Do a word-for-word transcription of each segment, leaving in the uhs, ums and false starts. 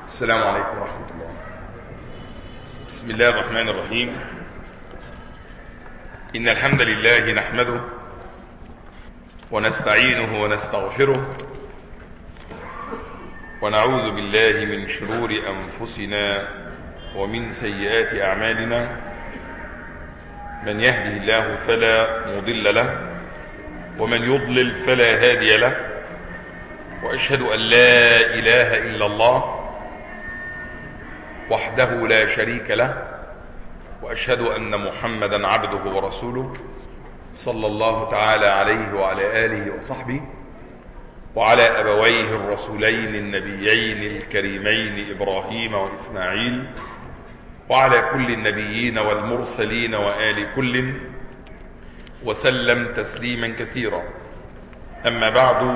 السلام عليكم ورحمة الله. بسم الله الرحمن الرحيم. إن الحمد لله نحمده ونستعينه ونستغفره ونعوذ بالله من شرور أنفسنا ومن سيئات أعمالنا. من يهده الله فلا مضل له ومن يضلل فلا هادي له، وأشهد أن لا إله إلا الله وحده لا شريك له، وأشهد أن محمدا عبده ورسوله صلى الله تعالى عليه وعلى آله وصحبه وعلى أبويه الرسولين النبيين الكريمين إبراهيم وإسماعيل وعلى كل النبيين والمرسلين وآل كل وسلم تسليما كثيرا. أما بعد،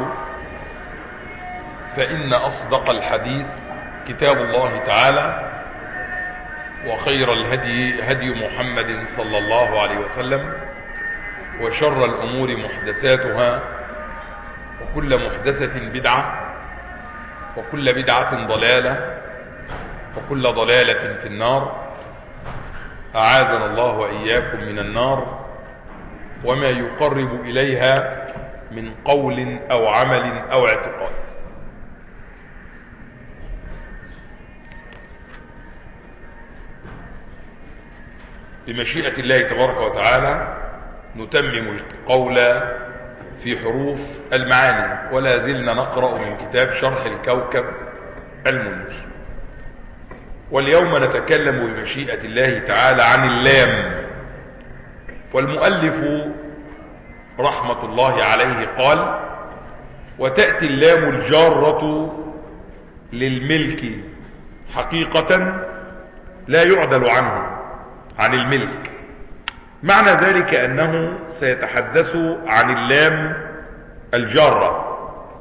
فإن أصدق الحديث كتاب الله تعالى، وخير الهدي هدي محمد صلى الله عليه وسلم، وشر الأمور محدثاتها، وكل محدثة بدعة، وكل بدعة ضلالة، وكل ضلالة في النار. أعاذنا الله وإياكم من النار وما يقرب إليها من قول أو عمل أو اعتقاد. بمشيئة الله تبارك وتعالى نتمم القول في حروف المعاني، ولا زلنا نقرأ من كتاب شرح الكوكب المنير. واليوم نتكلم بمشيئة الله تعالى عن اللام. والمؤلف رحمة الله عليه قال: وتأتي اللام الجارة للملك حقيقة لا يعدل عنه عن الملك. معنى ذلك أنه سيتحدث عن اللام الجارة.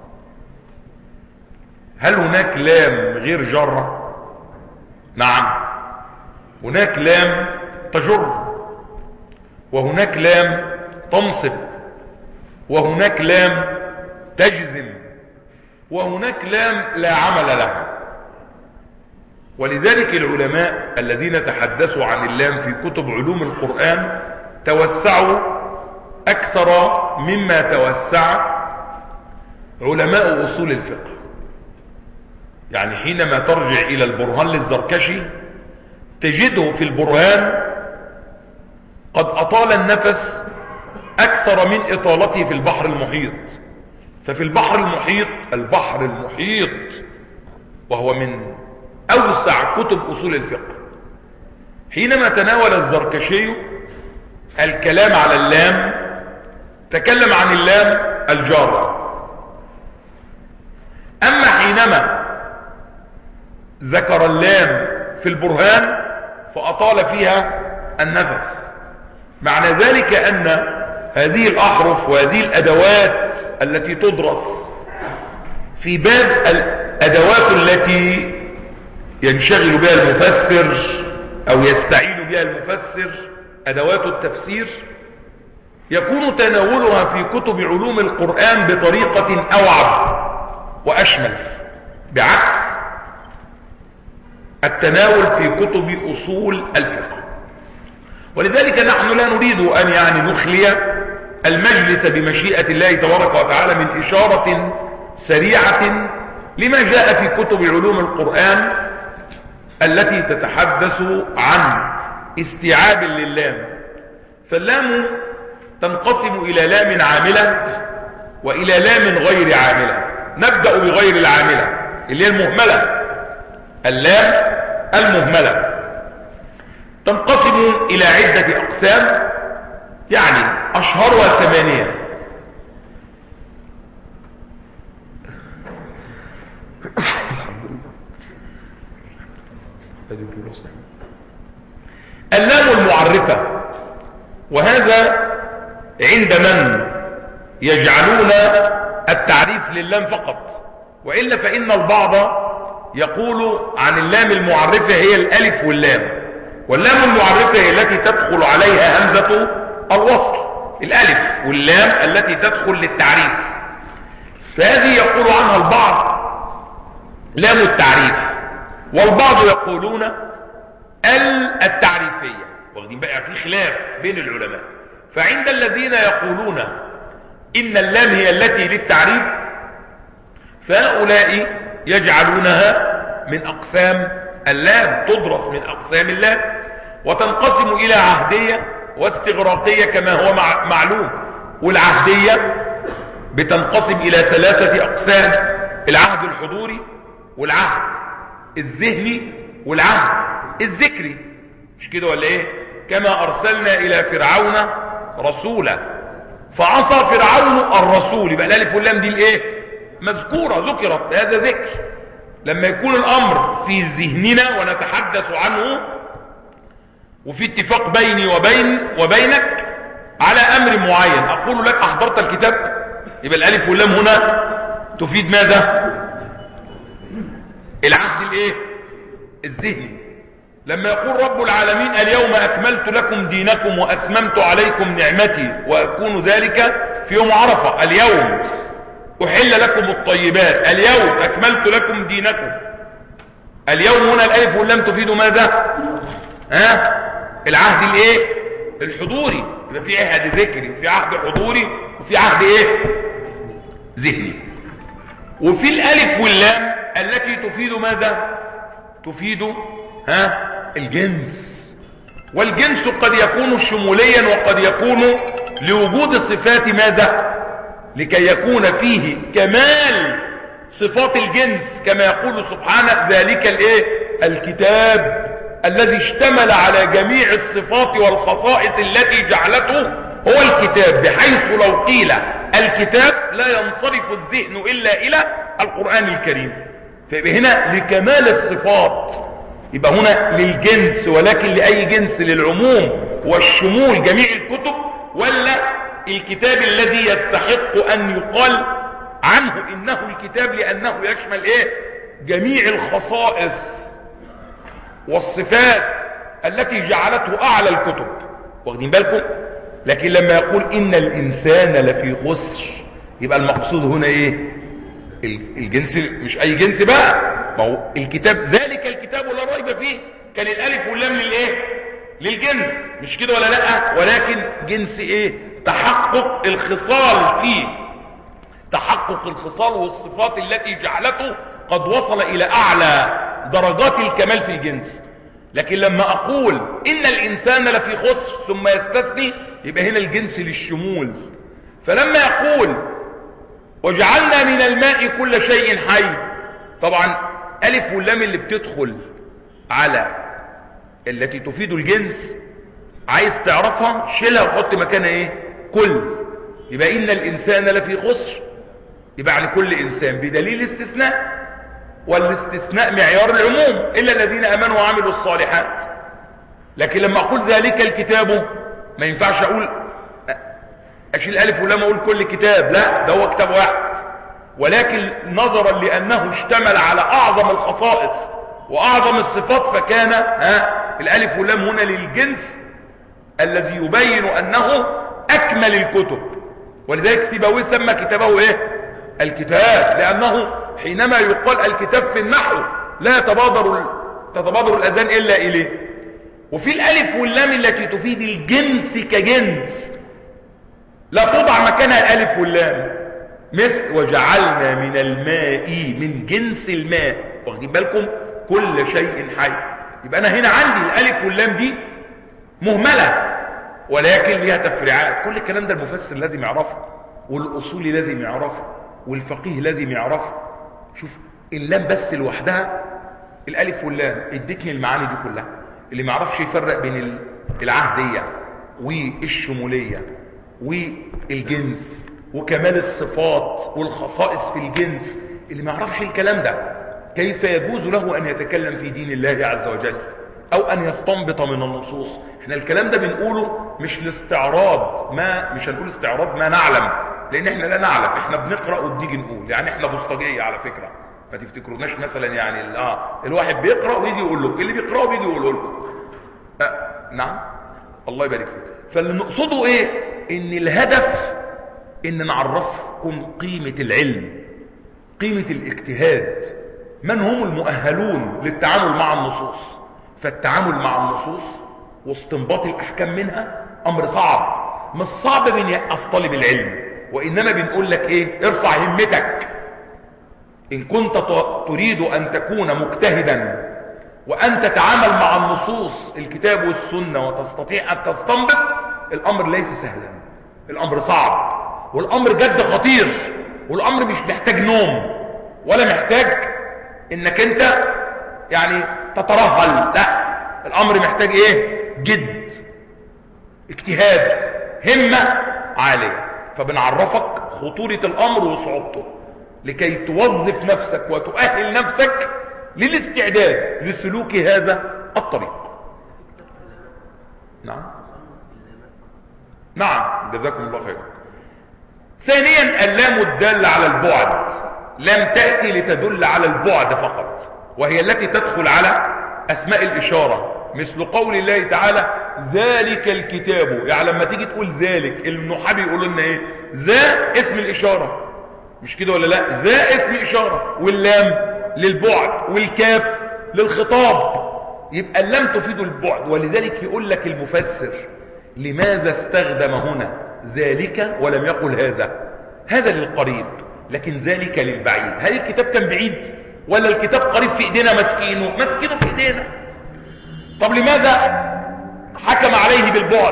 هل هناك لام غير جارة؟ نعم، هناك لام تجر، وهناك لام تنصب، وهناك لام تجزم، وهناك لام لا عمل لها. ولذلك العلماء الذين تحدثوا عن اللام في كتب علوم القرآن توسعوا أكثر مما توسع علماء أصول الفقه. يعني حينما ترجع إلى البرهان للزركشي تجده في البرهان قد أطال النفس أكثر من إطالته في البحر المحيط. ففي البحر المحيط البحر المحيط وهو من أوسع كتب أصول الفقه، حينما تناول الزركشي الكلام على اللام تكلم عن اللام الجارة. أما حينما ذكر اللام في البرهان فأطال فيها النفس. معنى ذلك أن هذه الأحرف وهذه الأدوات التي تدرس في باب الأدوات التي ينشغل بها المفسر أو يستعين بها المفسر، أدوات التفسير، يكون تناولها في كتب علوم القرآن بطريقة أوعب وأشمل، بعكس التناول في كتب أصول الفقه. ولذلك نحن لا نريد أن يعني نخلي المجلس بمشيئة الله تبارك وتعالى من إشارة سريعة لما جاء في كتب علوم القرآن التي تتحدث عن استيعاب للام. فاللام تنقسم إلى لام عاملة وإلى لام غير عاملة. نبدأ بغير العاملة اللي هي المهملة. اللام المهملة تنقسم إلى عدة أقسام، يعني أشهرها ثمانية. اللام المعرفة، وهذا عند من يجعلون التعريف لللام فقط، وإلا فإن البعض يقول عن اللام المعرفة هي الألف واللام. واللام المعرفة هي التي تدخل عليها همزة الوصل، الألف واللام التي تدخل للتعريف. فهذه يقول عنها البعض لام التعريف، والبعض يقولون ال التعريفية، واخدين بقى في خلاف بين العلماء. فعند الذين يقولون إن اللام هي التي للتعريف فهؤلاء يجعلونها من أقسام اللام، تدرس من أقسام اللام، وتنقسم إلى عهدية واستغراقية كما هو معلوم. والعهدية بتنقسم إلى ثلاثة أقسام: العهد الحضوري والعهد الذهني والعهد الذكري، مش كده ولا ايه؟ كما أرسلنا إلى فرعون رسولا فعصى فرعون الرسول. يبقى الالف واللام دي الايه؟ مذكورة، ذكرت، هذا ذكر. لما يكون الامر في ذهننا ونتحدث عنه وفي اتفاق بيني وبين وبينك على امر معين، اقول لك احضرت الكتاب، يبقى الالف واللام هنا تفيد ماذا؟ العهد الايه؟ الذهني. لما يقول رب العالمين اليوم اكملت لكم دينكم واتممت عليكم نعمتي واكون ذلك في يوم عرفة، اليوم احل لكم الطيبات، اليوم اكملت لكم دينكم. اليوم هنا الالف واللام تفيد ماذا؟ ها؟ العهد الايه؟ الحضوري. يبقى في عهد ذكري وفي عهد حضوري وفي عهد ايه؟ ذهني. وفي الالف واللام التي تفيد ماذا؟ تفيد ها؟ الجنس. والجنس قد يكون شموليا وقد يكون لوجود صفات ماذا؟ لكي يكون فيه كمال صفات الجنس، كما يقول سبحانه ذلك الايه؟ الكتاب الذي اشتمل على جميع الصفات والخصائص التي جعلته هو الكتاب، بحيث لو قيل الكتاب لا ينصرف الذهن الا الى القرآن الكريم. فيبقى هنا لكمال الصفات، يبقى هنا للجنس، ولكن لأي جنس؟ للعموم والشمول جميع الكتب، ولا الكتاب الذي يستحق أن يقال عنه إنه الكتاب لأنه يشمل إيه؟ جميع الخصائص والصفات التي جعلته أعلى الكتب، واخدين بالكم؟ لكن لما يقول إن الإنسان لفي خسر، يبقى المقصود هنا إيه؟ الجنس، مش أي جنس بقى، ما هو الكتاب ذلك الكتاب لا ريب فيه، كان الالف واللام للايه؟ للجنس، مش كده ولا لا؟ ولكن جنس ايه؟ تحقق الخصال فيه، تحقق الخصال والصفات التي جعلته قد وصل الى اعلى درجات الكمال في الجنس. لكن لما اقول ان الانسان لفي خسر ثم يستثني، يبقى هنا الجنس للشمول. فلما يقول وجعلنا من الماء كل شيء حي، طبعا الف واللام اللي بتدخل على التي تفيد الجنس عايز تعرفها شيلها وحط مكانها ايه؟ كل. يبقى ان الانسان لفي خسر، يبقى يعني كل انسان بدليل استثناء، والاستثناء معيار العموم الا الذين امنوا وعملوا الصالحات. لكن لما اقول ذلك الكتاب ما ينفعش اقول اشيل الف واللام اقول كل كتاب، لا، ده هو كتاب واحد، ولكن نظرا لانه اشتمل على اعظم الخصائص واعظم الصفات فكان ها الالف واللام هنا للجنس الذي يبين انه اكمل الكتب. ولذلك سيبويه سمى كتابه ايه؟ الكتاب، لانه حينما يقال الكتاب في النحو لا يتبادر تتبادر الاذان الا اليه. وفي الالف واللام التي تفيد الجنس كجنس لا توضع مكانها الالف واللام، مثل وجعلنا من الماء، من جنس الماء، واخدين بالكم؟ كل شيء حي. يبقى انا هنا عندي الالف واللام دي مهملة ولكن ليها تفريعات. كل الكلام ده المفسر لازم يعرفه، والاصولي لازم يعرفه، والفقيه لازم يعرفه. شوف اللام بس لوحدها، الالف واللام ادتني المعاني دي كلها. اللي ما يعرفش يفرق بين العهدية والشمولية والجنس وكمال الصفات والخصائص في الجنس، اللي ما يعرفش الكلام ده كيف يجوز له ان يتكلم في دين الله عز وجل او ان يستنبط من النصوص؟ احنا الكلام ده بنقوله مش لاستعراض، ما مش هنقول استعراض ما نعلم، لان احنا لا نعلم، احنا بنقرأ وبنيجي نقول. يعني احنا بوسطجية على فكرة، ما تفتكروناش مثلا يعني اه الواحد بيقرأ ويجي يقول له، اللي بيقرأه بيجي يقوله لكم. آه نعم، الله يبارك فيك. فاللي نقصده ايه؟ ان الهدف ان نعرفكم قيمة العلم، قيمة الاجتهاد، من هم المؤهلون للتعامل مع النصوص. فالتعامل مع النصوص واستنباط الأحكام منها أمر صعب. مش صعب من يأس طالب العلم، وإنما بنقول لك إيه؟ ارفع همتك. إن كنت تريد أن تكون مجتهدا وأن تتعامل مع النصوص الكتاب والسنة وتستطيع أن تستنبط، الأمر ليس سهلا، الأمر صعب، والأمر جد خطير، والأمر مش محتاج نوم ولا محتاج إنك أنت يعني تترهل، لا، الأمر محتاج إيه؟ جد، اجتهاد، همة عالية. فبنعرفك خطورة الأمر وصعوبته لكي توظف نفسك وتؤهل نفسك للاستعداد لسلوك هذا الطريق. نعم نعم جزاكم الله خيرا. ثانيا اللام الدالة على البعد، لم تأتي لتدل على البعد فقط، وهي التي تدخل على أسماء الإشارة، مثل قول الله تعالى ذلك الكتاب. يعني لما تيجي تقول ذلك، النحاة يقولوا لنا ايه؟ ذا اسم الإشارة، مش كده ولا لا؟ ذا اسم إشارة، واللام للبعد، والكاف للخطاب، يبقى اللام تفيد البعد. ولذلك يقول لك المفسر لماذا استخدم هنا ذلك ولم يقل هذا؟ هذا للقريب لكن ذلك للبعيد. هل الكتاب كان بعيد ولا الكتاب قريب في ايدينا ماسكينه؟ ماسكينه في ايدينا. طب لماذا حكم عليه بالبعد؟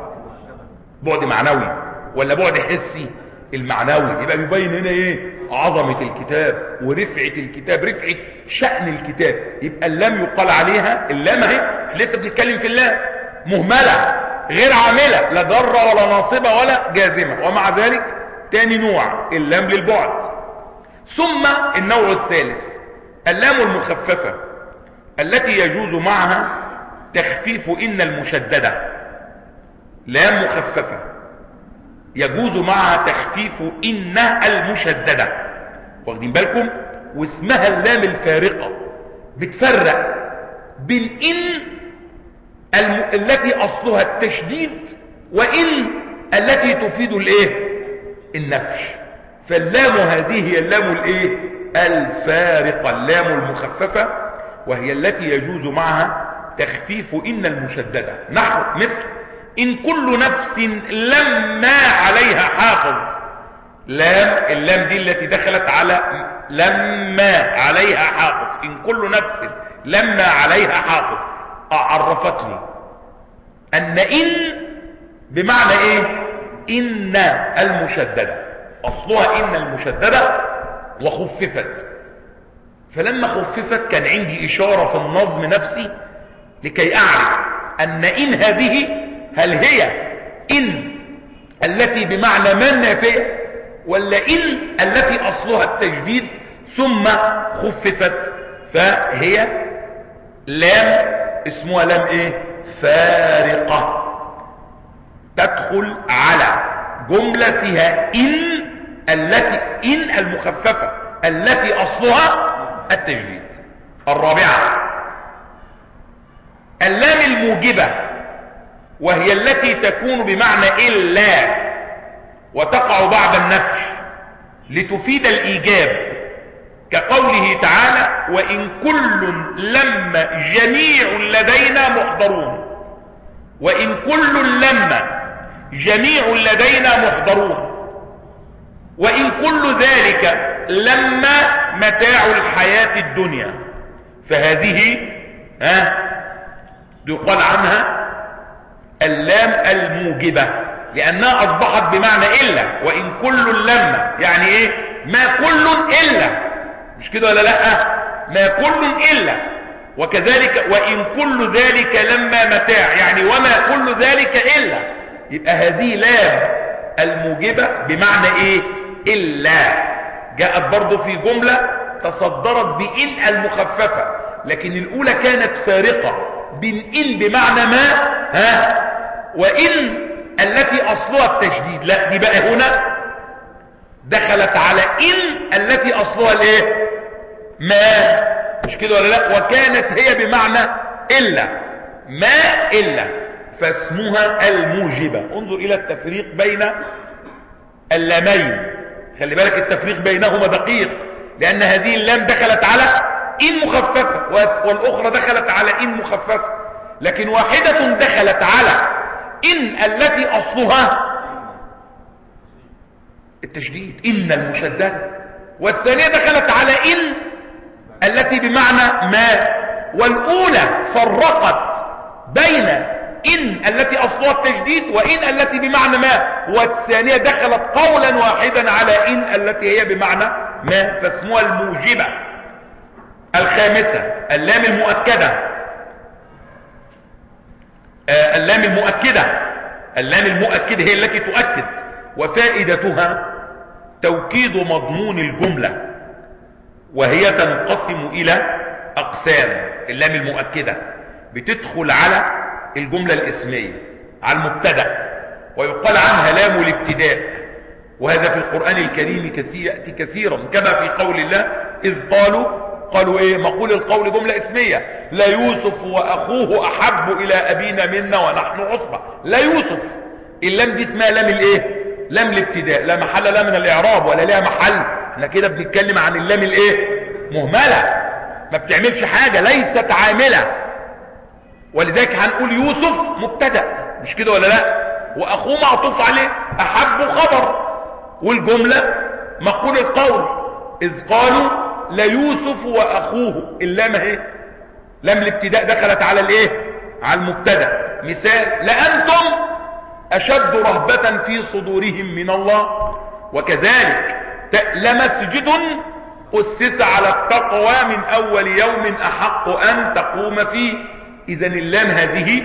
بعد معنوي ولا بعد حسي؟ المعنوي. يبقى بيبين هنا ايه؟ عظمة الكتاب ورفعة الكتاب، رفعة شأن الكتاب. يبقى اللام يقال عليها، اللام اهي لسه بنتكلم في اللام، مهملة غير عاملة، لا ضرة ولا ناصبة ولا جازمة، ومع ذلك تاني نوع اللام للبعد. ثم النوع الثالث اللام المخففة التي يجوز معها تخفيف إن المشددة. لام مخففة يجوز معها تخفيف إن المشددة، واخدين بالكم؟ واسمها اللام الفارقة، بتفرق بين إن الم... التي أصلها التشديد وإن التي تفيد الإيه؟ النفي. فاللام هذه هي اللام الإيه؟ الفارقة، اللام المخففة، وهي التي يجوز معها تخفيف إن المشددة. نحو مثل إن كل نفس لما عليها حافظ. لام، اللام دي التي دخلت على لما عليها حافظ. إن كل نفس لما عليها حافظ عرفتني أن إن بمعنى إيه؟ إن المشددة، أصلها إن المشددة وخففت. فلما خففت كان عندي إشارة في النظم نفسي لكي أعرف أن إن هذه هل هي إن التي بمعنى ما النافية، ولا إن التي أصلها التجديد ثم خففت. فهي لام اسمها لام إيه؟ فارقة، تدخل على جملة فيها إن التي إن المخففة التي أصلها التجديد. الرابعة اللام الموجبة، وهي التي تكون بمعنى إلا وتقع بعد النفي لتفيد الإيجاب، كقوله تعالى وإن كل لما جميع لدينا محضرون. وإن كل لما جميع لدينا محضرون. وإن كل ذلك لما متاع الحياة الدنيا. فهذه ها يقال عنها اللام الموجبة، لأنها أصبحت بمعنى إلا. وإن كل لما يعني إيه؟ ما كل إلا، مش كده ولا لأ؟ ما كل إلا. وكذلك وإن كل ذلك لما متاع يعني وما كل ذلك إلا. يبقى هذه لام الموجبة بمعنى إيه؟ إلا. جاءت برضو في جملة تصدرت بإن المخففة، لكن الأولى كانت فارقة بين إن بمعنى ما ها وإن التي أصلها التشديد. لا، دي بقى هنا دخلت على إن التي أصلها الايه؟ ما، مش كده ولا لا؟ وكانت هي بمعنى إلا، ما إلا، فاسمها الموجبة. انظر إلى التفريق بين اللامين، خلي بالك التفريق بينهما دقيق، لأن هذه اللام دخلت على إن مخففة، والأخرى دخلت على إن مخففة، لكن واحدة دخلت على إن التي أصلها التشديد، إن المشددة، والثانية دخلت على إن التي بمعنى ما، والأولى فرقت بين إن التي أصلها التشديد وإن التي بمعنى ما، والثانية دخلت قولا واحدا على إن التي هي بمعنى ما، فاسمها الموجبة. الخامسة اللام المؤكدة، آه اللام المؤكدة اللام المؤكدة هي التي تؤكد، وفائدتها توكيد مضمون الجملة، وهي تنقسم إلى أقسام. اللام المؤكدة بتدخل على الجملة الاسمية، على المبتدأ، ويقال عنها لام الابتداء، وهذا في القرآن الكريم كثير يأتي كثيرا، كما في قول الله إذ قالوا قالوا ايه مقول القول جملة اسمية، لا يوسف واخوه احب الى ابينا منا ونحن عصبة. لا يوسف، اللام دي اسمها لام الايه؟ لام الابتداء، لا محل لها من الاعراب ولا لها محل، احنا كده بنتكلم عن اللام الايه؟ مهملة، ما بتعملش حاجة، ليست عاملة، ولذلك هنقول يوسف مبتدأ، مش كده ولا لا؟ واخوه معطوف عليه، احب خبر، والجملة مقول القول اذ قالوا لا يوسف واخوه، اللام اهي لام الابتداء دخلت على الايه؟ على المبتدا. مثال لانتم اشد رهبة في صدورهم من الله، وكذلك لمسجد اسس على التقوى من اول يوم احق ان تقوم فيه. اذا اللام هذه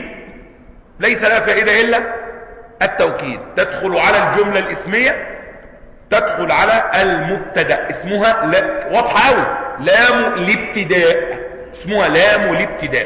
ليس لها فائدة الا التوكيد، تدخل على الجملة الاسمية، تدخل على المبتدا، اسمها لا واضحه قوي، لام الابتداء، اسمها لام الابتداء.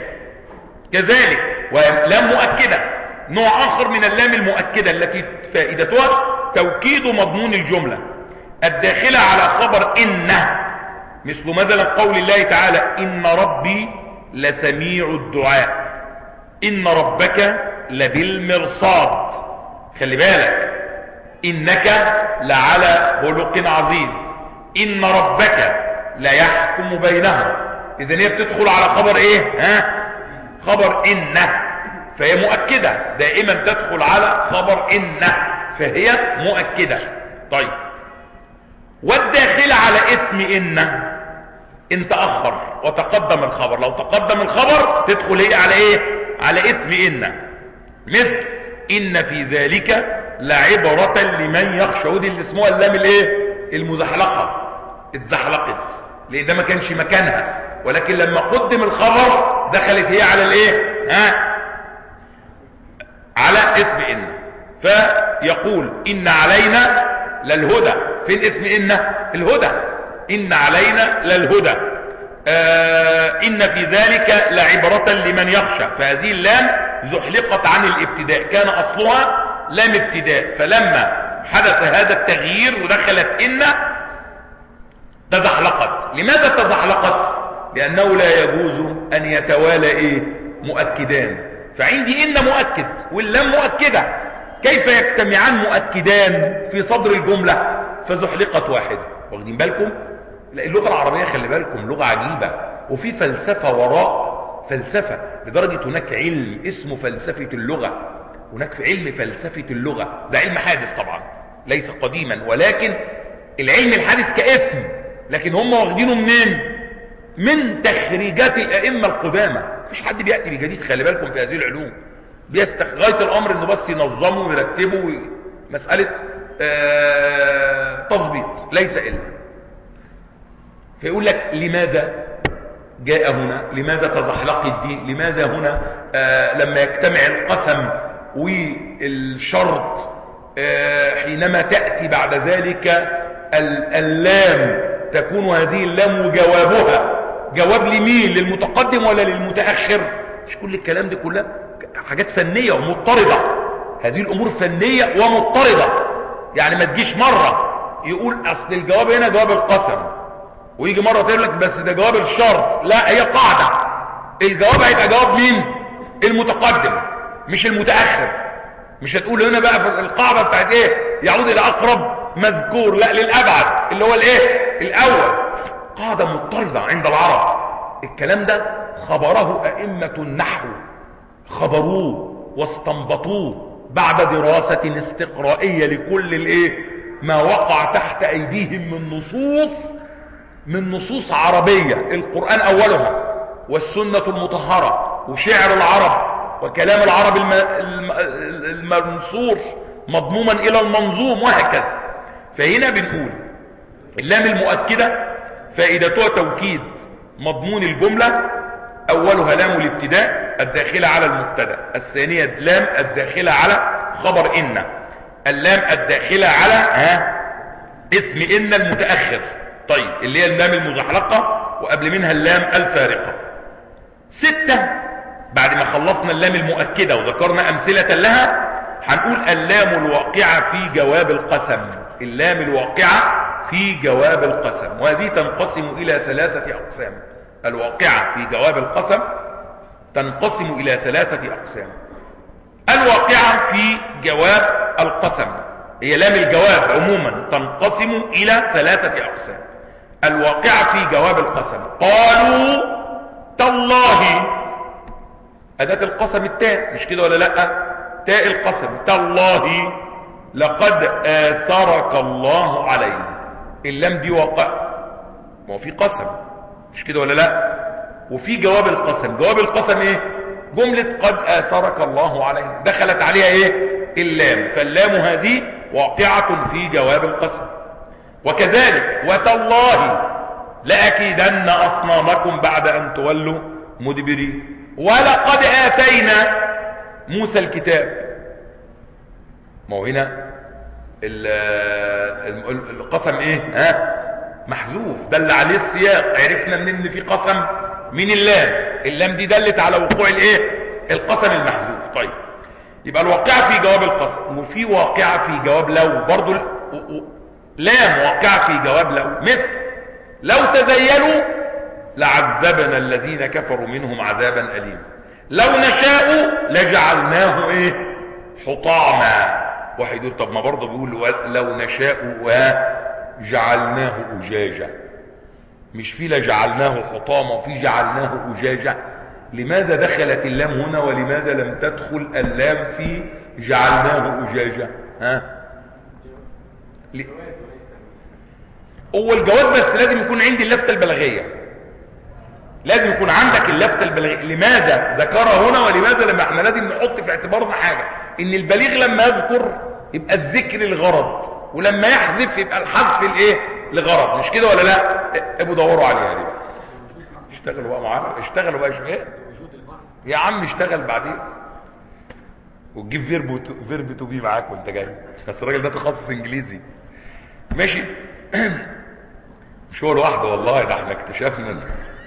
كذلك ولام مؤكده، نوع اخر من اللام المؤكده التي فائدتها توكيد مضمون الجمله الداخله على خبر ان، مثل مثلا قول الله تعالى ان ربي لسميع الدعاء، ان ربك لبالمرصاد. خلي بالك، انك لعلى خلق عظيم، ان ربك لا يحكم بينهم. اذا هي بتدخل على خبر ايه؟ ها؟ خبر ان، فهي مؤكدة، دائما تدخل على خبر ان، فهي مؤكدة. طيب، والداخلة على اسم ان، ان تأخر وتقدم الخبر، لو تقدم الخبر تدخل هي على ايه؟ على اسم ان، مثل ان في ذلك لعبرة لمن يخشى، ودي اللي اسمها اللام الايه؟ المزحلقة، اتزحلقت لان ده ما كانش مكانها، ولكن لما قدم الخبر دخلت هي على الايه؟ ها؟ على اسم ان. فيقول ان علينا للهدى، فين اسم ان؟ الهدى، ان علينا للهدى. آه ان في ذلك لعبرة لمن يخشى، فهذه اللام زحلقت عن الابتداء، كان اصلها لام ابتداء، فلما حدث هذا التغيير ودخلت ان تزحلقت. لماذا تزحلقت؟ لانه لا يجوز ان يتوالى ايه؟ مؤكدان، فعندي ان مؤكد واللام مؤكدة، كيف يجتمعان مؤكدان في صدر الجملة؟ فزحلقت واحدة. واخدين بالكم؟ اللغة العربية خلي بالكم لغة عجيبة، وفي فلسفة وراء فلسفة، لدرجة هناك علم اسمه فلسفة اللغة، هناك في علم فلسفة اللغة، ده علم حادث طبعا ليس قديما، ولكن العلم الحادث كاسم، لكن هم واخدينه منين؟ من تخريجات الائمة القدامى. مفيش حد بيأتي بجديد خلي بالكم في هذه العلوم، بيستخ... غاية الامر انه بس ينظموا ويرتبوا مسألة آه... تظبيط ليس الا. فيقول لك لماذا جاء هنا؟ لماذا تزحلق الدين؟ لماذا هنا آه لما يجتمع القسم والشرط آه حينما تأتي بعد ذلك اللام تكون هذه اللام وجوابها جواب لمين؟ للمتقدم ولا للمتأخر؟ مش كل الكلام دي كلها حاجات فنية ومضطردة، هذه الامور فنية ومضطردة، يعني ما تجيش مرة يقول اصل الجواب هنا جواب القسم، ويجي مرة تقول لك بس ده جواب الشرط. لا، هي قاعدة، الجواب هيبقى جواب مين؟ المتقدم مش المتأخر. مش هتقول هنا بقى في القاعدة بتاعت ايه؟ يعود الى اقرب مذكور، لا للابعد اللي هو الايه؟ الاول. قاعدة مضطردة عند العرب، الكلام ده خبره ائمة النحو، خبروه واستنبطوه بعد دراسة استقرائية لكل الايه ما وقع تحت ايديهم من نصوص من نصوص عربية، القرآن اولها والسنة المطهرة وشعر العرب وكلام العرب الم... الم... المنصور مضموما الى المنظوم وهكذا. فهنا بنقول اللام المؤكدة فائدتها توكيد مضمون الجملة، اولها لام الابتداء الداخلة على المبتدا، الثانية لام الداخلة على خبر ان، اللام الداخلة على ها اسم ان المتأخر، طيب اللي هي اللام المزحلقة وقبل منها اللام الفارقة. ستة بعد ما خلصنا اللام المؤكدة وذكرنا امثلة لها، هنقول اللام الواقعة في جواب القسم، اللام الواقعة في جواب القسم، وهذه تنقسم الى ثلاثة اقسام. الواقعة في جواب القسم تنقسم الى ثلاثة اقسام. الواقعة في جواب القسم هي لام الجواب عموما تنقسم الى ثلاثة اقسام. الواقعة في جواب القسم قالوا تالله، اداة القسم التاء، مش كده ولا لا؟ تاء القسم تالله لقد آثرك الله علينا، اللام دي واقع، ما هو في قسم مش كده ولا لا؟ وفي جواب القسم، جواب القسم ايه؟ جملة قد آثرك الله علينا دخلت عليها ايه؟ اللام، فاللام هذه واقعة في جواب القسم. وكذلك وتالله لأكيدن أصنامكم بعد أن تولوا مدبرين، ولقد آتينا موسى الكتاب، ما هو هنا القسم ايه؟ ها محذوف دل عليه السياق، عرفنا منين ان في قسم من اللام، اللام دي دلت على وقوع الايه؟ القسم المحذوف. طيب يبقى الواقعة في جواب القسم، وفي واقعة في جواب لو، برضو لام واقعة في جواب لو، مثل لو تزينوا لعذبنا الذين كفروا منهم عذابا أليما، لو نشاء لجعلناه ايه؟ حطاما. واحد يقول طب ما برضه بيقول لو نشاء وجعلناه أجاجة، مش في لجعلناه حطاما وفي جعلناه أجاجة، لماذا دخلت اللام هنا ولماذا لم تدخل اللام في جعلناه أجاجة؟ ها ل... هو الجواب بس لازم يكون عندي اللفتة البلاغية، لازم يكون عندك اللفتة البلاغية، لماذا ذكرها هنا ولماذا لما احنا لازم نحط في اعتبارنا حاجة ان البليغ لما يذكر يبقى الذكر الغرض، ولما يحذف يبقى الحذف الايه؟ لغرض، مش كده ولا لا؟ ابقوا دوروا عليها دي بقى، اشتغلوا بقى معانا، اشتغلوا بقى شويه يا عم، اشتغل بعدين وتجيب فيرب فيرب تو بي معاك وانت جاي، بس الراجل ده تخصص انجليزي ماشي. مش هو لوحده والله، ده احنا اكتشفنا.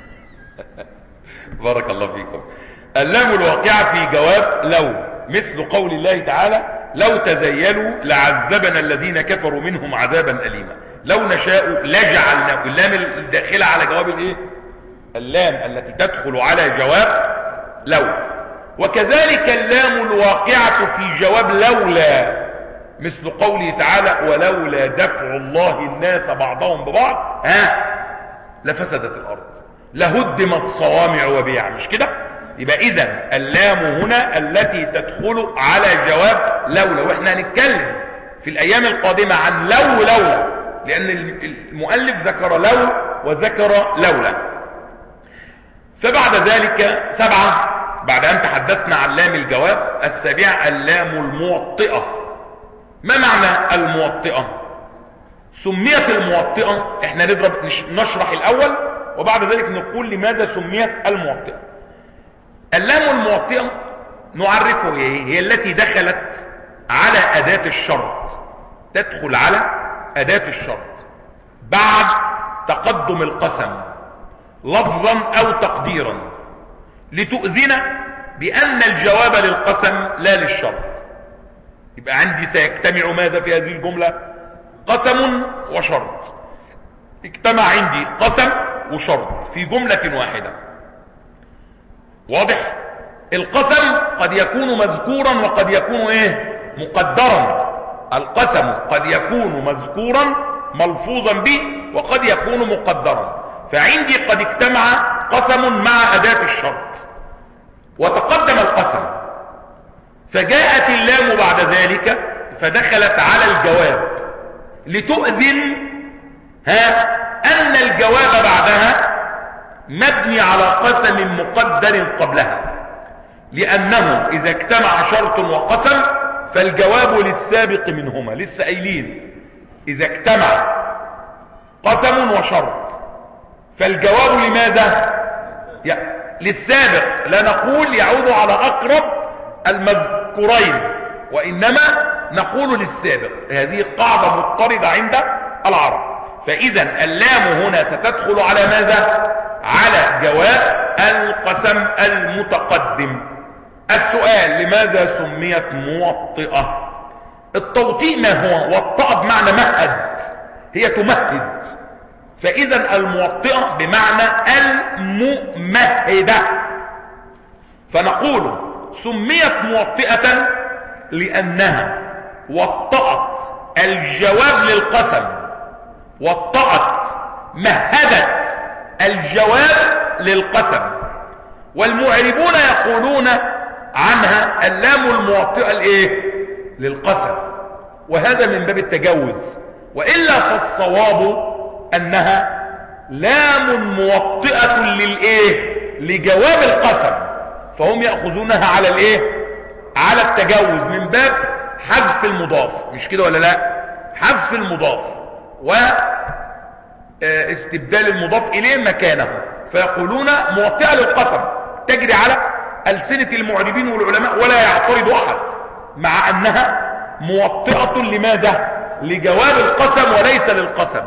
بارك الله فيكم. اللام الواقعة في جواب لو، مثل قول الله تعالى لو تزيلوا لعذبنا الذين كفروا منهم عذابا أليما، لو نشاء لجعلنا، اللام الداخلة على جواب الايه؟ اللام التي تدخل على جواب لو. وكذلك اللام الواقعة في جواب لولا، مثل قوله تعالى ولولا دفع الله الناس بعضهم ببعض ها لفسدت الارض لهدمت صوامع وبيع، مش كده؟ يبقى اذا اللام هنا التي تدخل على جواب لولا، واحنا هنتكلم في الايام القادمة عن لو لولا، لان المؤلف ذكر لو وذكر لولا. فبعد ذلك سبعة، بعد ان تحدثنا عن لام الجواب، السابعة اللام الموطئة. ما معنى الموطئة؟ سميت الموطئة، احنا نضرب نشرح الاول وبعد ذلك نقول لماذا سميت الموطئة. اللام الموطئة نعرفه ايه؟ هي التي دخلت على اداة الشرط، تدخل على اداة الشرط بعد تقدم القسم لفظا او تقديرا، لتؤذن بان الجواب للقسم لا للشرط. يبقى عندي سيجتمع ماذا في هذه الجملة؟ قسم وشرط، اجتمع عندي قسم وشرط في جملة واحدة. واضح؟ القسم قد يكون مذكورا وقد يكون ايه؟ مقدرا. القسم قد يكون مذكورا ملفوظا به وقد يكون مقدرا، فعندي قد اجتمع قسم مع أداة الشرط، وتقدم القسم، فجاءت اللام بعد ذلك فدخلت على الجواب لتؤذن ها أن الجواب بعدها مبني على قسم مقدر قبلها، لأنه إذا اجتمع شرط وقسم فالجواب للسابق منهما. لسه قايلين إذا اجتمع قسم وشرط فالجواب لماذا؟ للسابق، لا نقول يعود على أقرب المذكورين، وإنما نقول للسابق. هذه قاعدة مضطردة عند العرب. فإذا اللام هنا ستدخل على ماذا؟ على جواب القسم المتقدم. السؤال: لماذا سميت موطئة؟ التوطيء ما هو؟ وطأ بمعنى مهد، هي تمهد، فإذا الموطئة بمعنى الممهدة. فنقول سميت موطئة لأنها وطأت الجواب للقسم، وطأت مهدت الجواب للقسم. والمعربون يقولون عنها اللام الموطئة الايه؟ للقسم، وهذا من باب التجوز، وإلا فالصواب أنها لام موطئة للايه؟ لجواب القسم، فهم يأخذونها على الايه؟ على التجوز من باب حذف المضاف، مش كده ولا لا؟ حذف المضاف واستبدال المضاف اليه مكانه، فيقولون موطئة للقسم، تجري على ألسنة المعربين والعلماء ولا يعترض احد، مع انها موطئة لماذا؟ لجواب القسم وليس للقسم.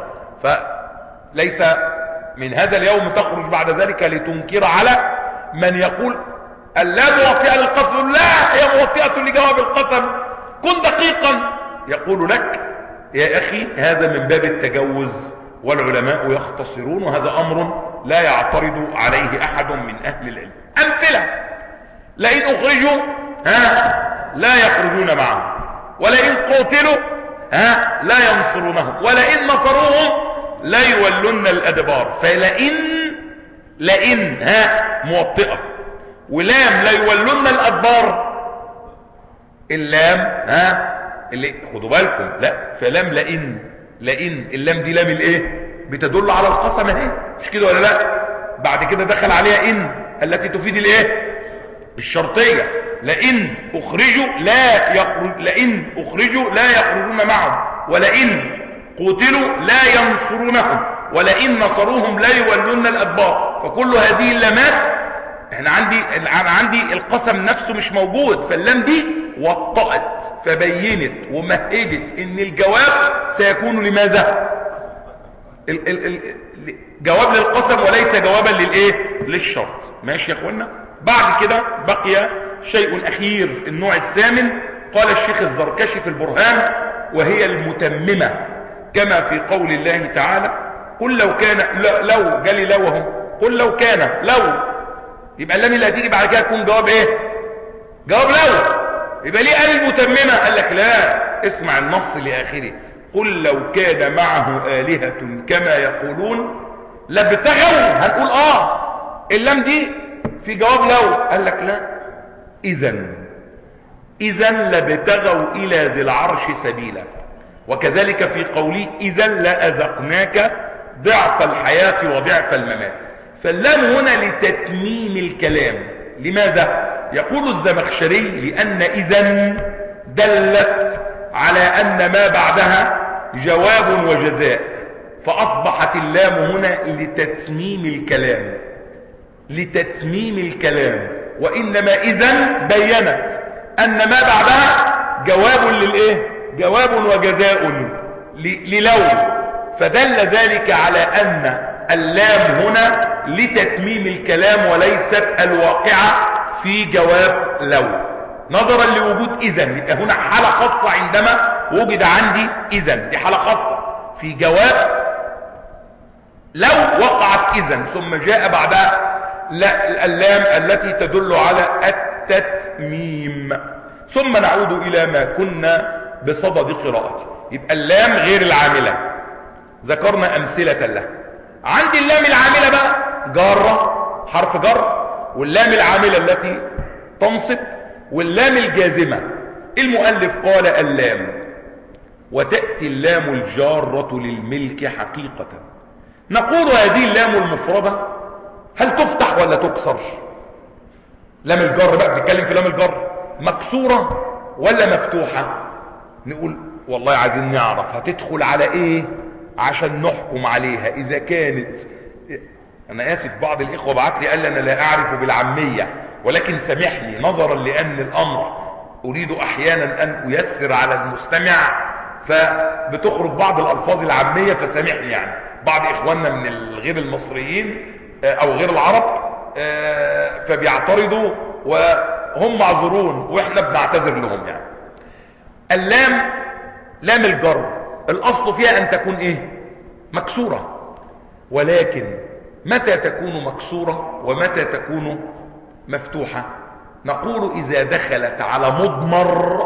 فليس من هذا اليوم تخرج بعد ذلك لتنكر على من يقول اللام موطئة للقسم، لا هي موطئة لجواب القسم، كن دقيقا. يقول لك يا اخي هذا من باب التجوز، والعلماء يختصرون، وهذا امر لا يعترض عليه احد من اهل العلم. امثلة: لئن اخرجوا ها لا يخرجون معهم، ولئن قتلوا ها لا ينصرونهم، ولئن نصروهم لا يولون الادبار. فلئن لئن ها موطئة، ولام لا يولون الادبار، اللام ها اللي خدوا بالكم، لا فلام لئن لئن اللام دي لام الايه؟ بتدل على القسم اهي، مش كده ولا لا؟ بعد كده دخل عليها ان التي تفيد الايه؟ الشرطية. لئن اخرجوا لا يخرج لئن اخرجوا لا يخرجون معهم، ولئن قتلوا لا ينصرونهم، ولئن نصروهم لا يولون الادبار. فكل هذه اللامات احنا عندي انا عندي القسم نفسه مش موجود، فاللام دي وطأت فبينت ومهدت ان الجواب سيكون لماذا؟ ال ال ال جواب للقسم وليس جوابا للايه؟ للشرط. ماشي يا اخوانا؟ بعد كده بقي شيء اخير، النوع الثامن. قال الشيخ الزركشي في البرهان: وهي المتممة، كما في قول الله تعالى: قل لو كان لو جالي لو اهو، قل لو كان لو، يبقى اللام اللي هتيجي بعد كده تكون جواب ايه؟ جواب لو. يبقى ليه قال المتممة؟ قال لك لا، اسمع النص لاخره: قل لو كان معه آلهة كما يقولون لابتغوا. هنقول اه اللام دي في جواب لو، قال لك لا، اذن اذن لابتغوا الى ذي العرش سبيلا. وكذلك في قولي: اذا لأذقناك ضعف الحياة وضعف الممات. فاللام هنا لتتميم الكلام. لماذا؟ يقول الزمخشري: لأن إذن دلت على أن ما بعدها جواب وجزاء، فأصبحت اللام هنا لتتميم الكلام، لتتميم الكلام. وإنما إذن بينت أن ما بعدها جواب للإيه؟ جواب وجزاء للو، فدل ذلك على أن اللام هنا لتتميم الكلام وليست الواقعة في جواب لو، نظرا لوجود إذن. يبقى هنا حالة خاصة عندما وجد عندي إذن، دي حالة خاصة. في جواب لو وقعت إذن ثم جاء بعدها اللام التي تدل على التتميم. ثم نعود إلى ما كنا بصدد قراءته. يبقى اللام غير العاملة، ذكرنا أمثلة لها. عندي اللام العاملة بقى جارة حرف جر، واللام العاملة التي تنصب، واللام الجازمة. المؤلف قال اللام، وتأتي اللام الجارة للملك حقيقة. نقول هذه اللام المفردة هل تفتح ولا تكسر؟ لام الجر بقى، بنتكلم في لام الجر، مكسورة ولا مفتوحة؟ نقول والله عايزين نعرف هتدخل على ايه عشان نحكم عليها. اذا كانت، انا اسف بعض الاخوة بعت لي قال لي انا لا اعرف بالعامية، ولكن سامح لي نظرا لان الامر اريد احيانا ان ايسر على المستمع، فبتخرج بعض الالفاظ العامية، فسامحني يعني بعض اخواننا من غير المصريين او غير العرب فبيعترضوا وهم معذورون واحنا بنعتذر لهم. يعني اللام لام الجر الاصل فيها ان تكون ايه؟ مكسورة. ولكن متى تكون مكسورة ومتى تكون مفتوحة؟ نقول اذا دخلت على مضمر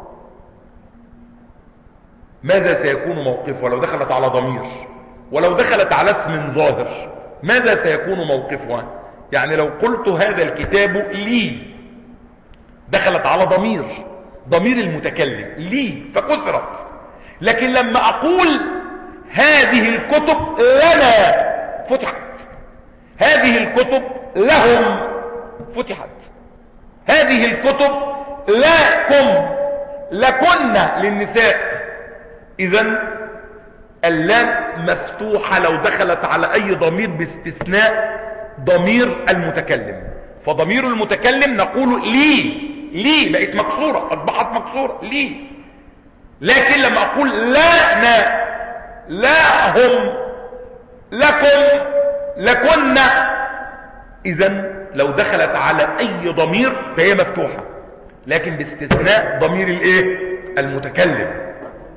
ماذا سيكون موقفها؟ لو دخلت على ضمير، ولو دخلت على اسم ظاهر ماذا سيكون موقفها؟ يعني لو قلت هذا الكتاب لي، دخلت على ضمير، ضمير المتكلم لي فكسرت. لكن لما اقول هذه الكتب لنا فتحت، هذه الكتب لهم فتحت، هذه الكتب لكم لكن للنساء. اذن اللام مفتوحة لو دخلت على اي ضمير باستثناء ضمير المتكلم. فضمير المتكلم نقول لي، لي بقت مكسورة، اصبحت مكسورة لي. لكن لما اقول لنا، لا هم، لكم، لكن، اذن لو دخلت على اي ضمير فهي مفتوحة، لكن باستثناء ضمير الايه؟ المتكلم.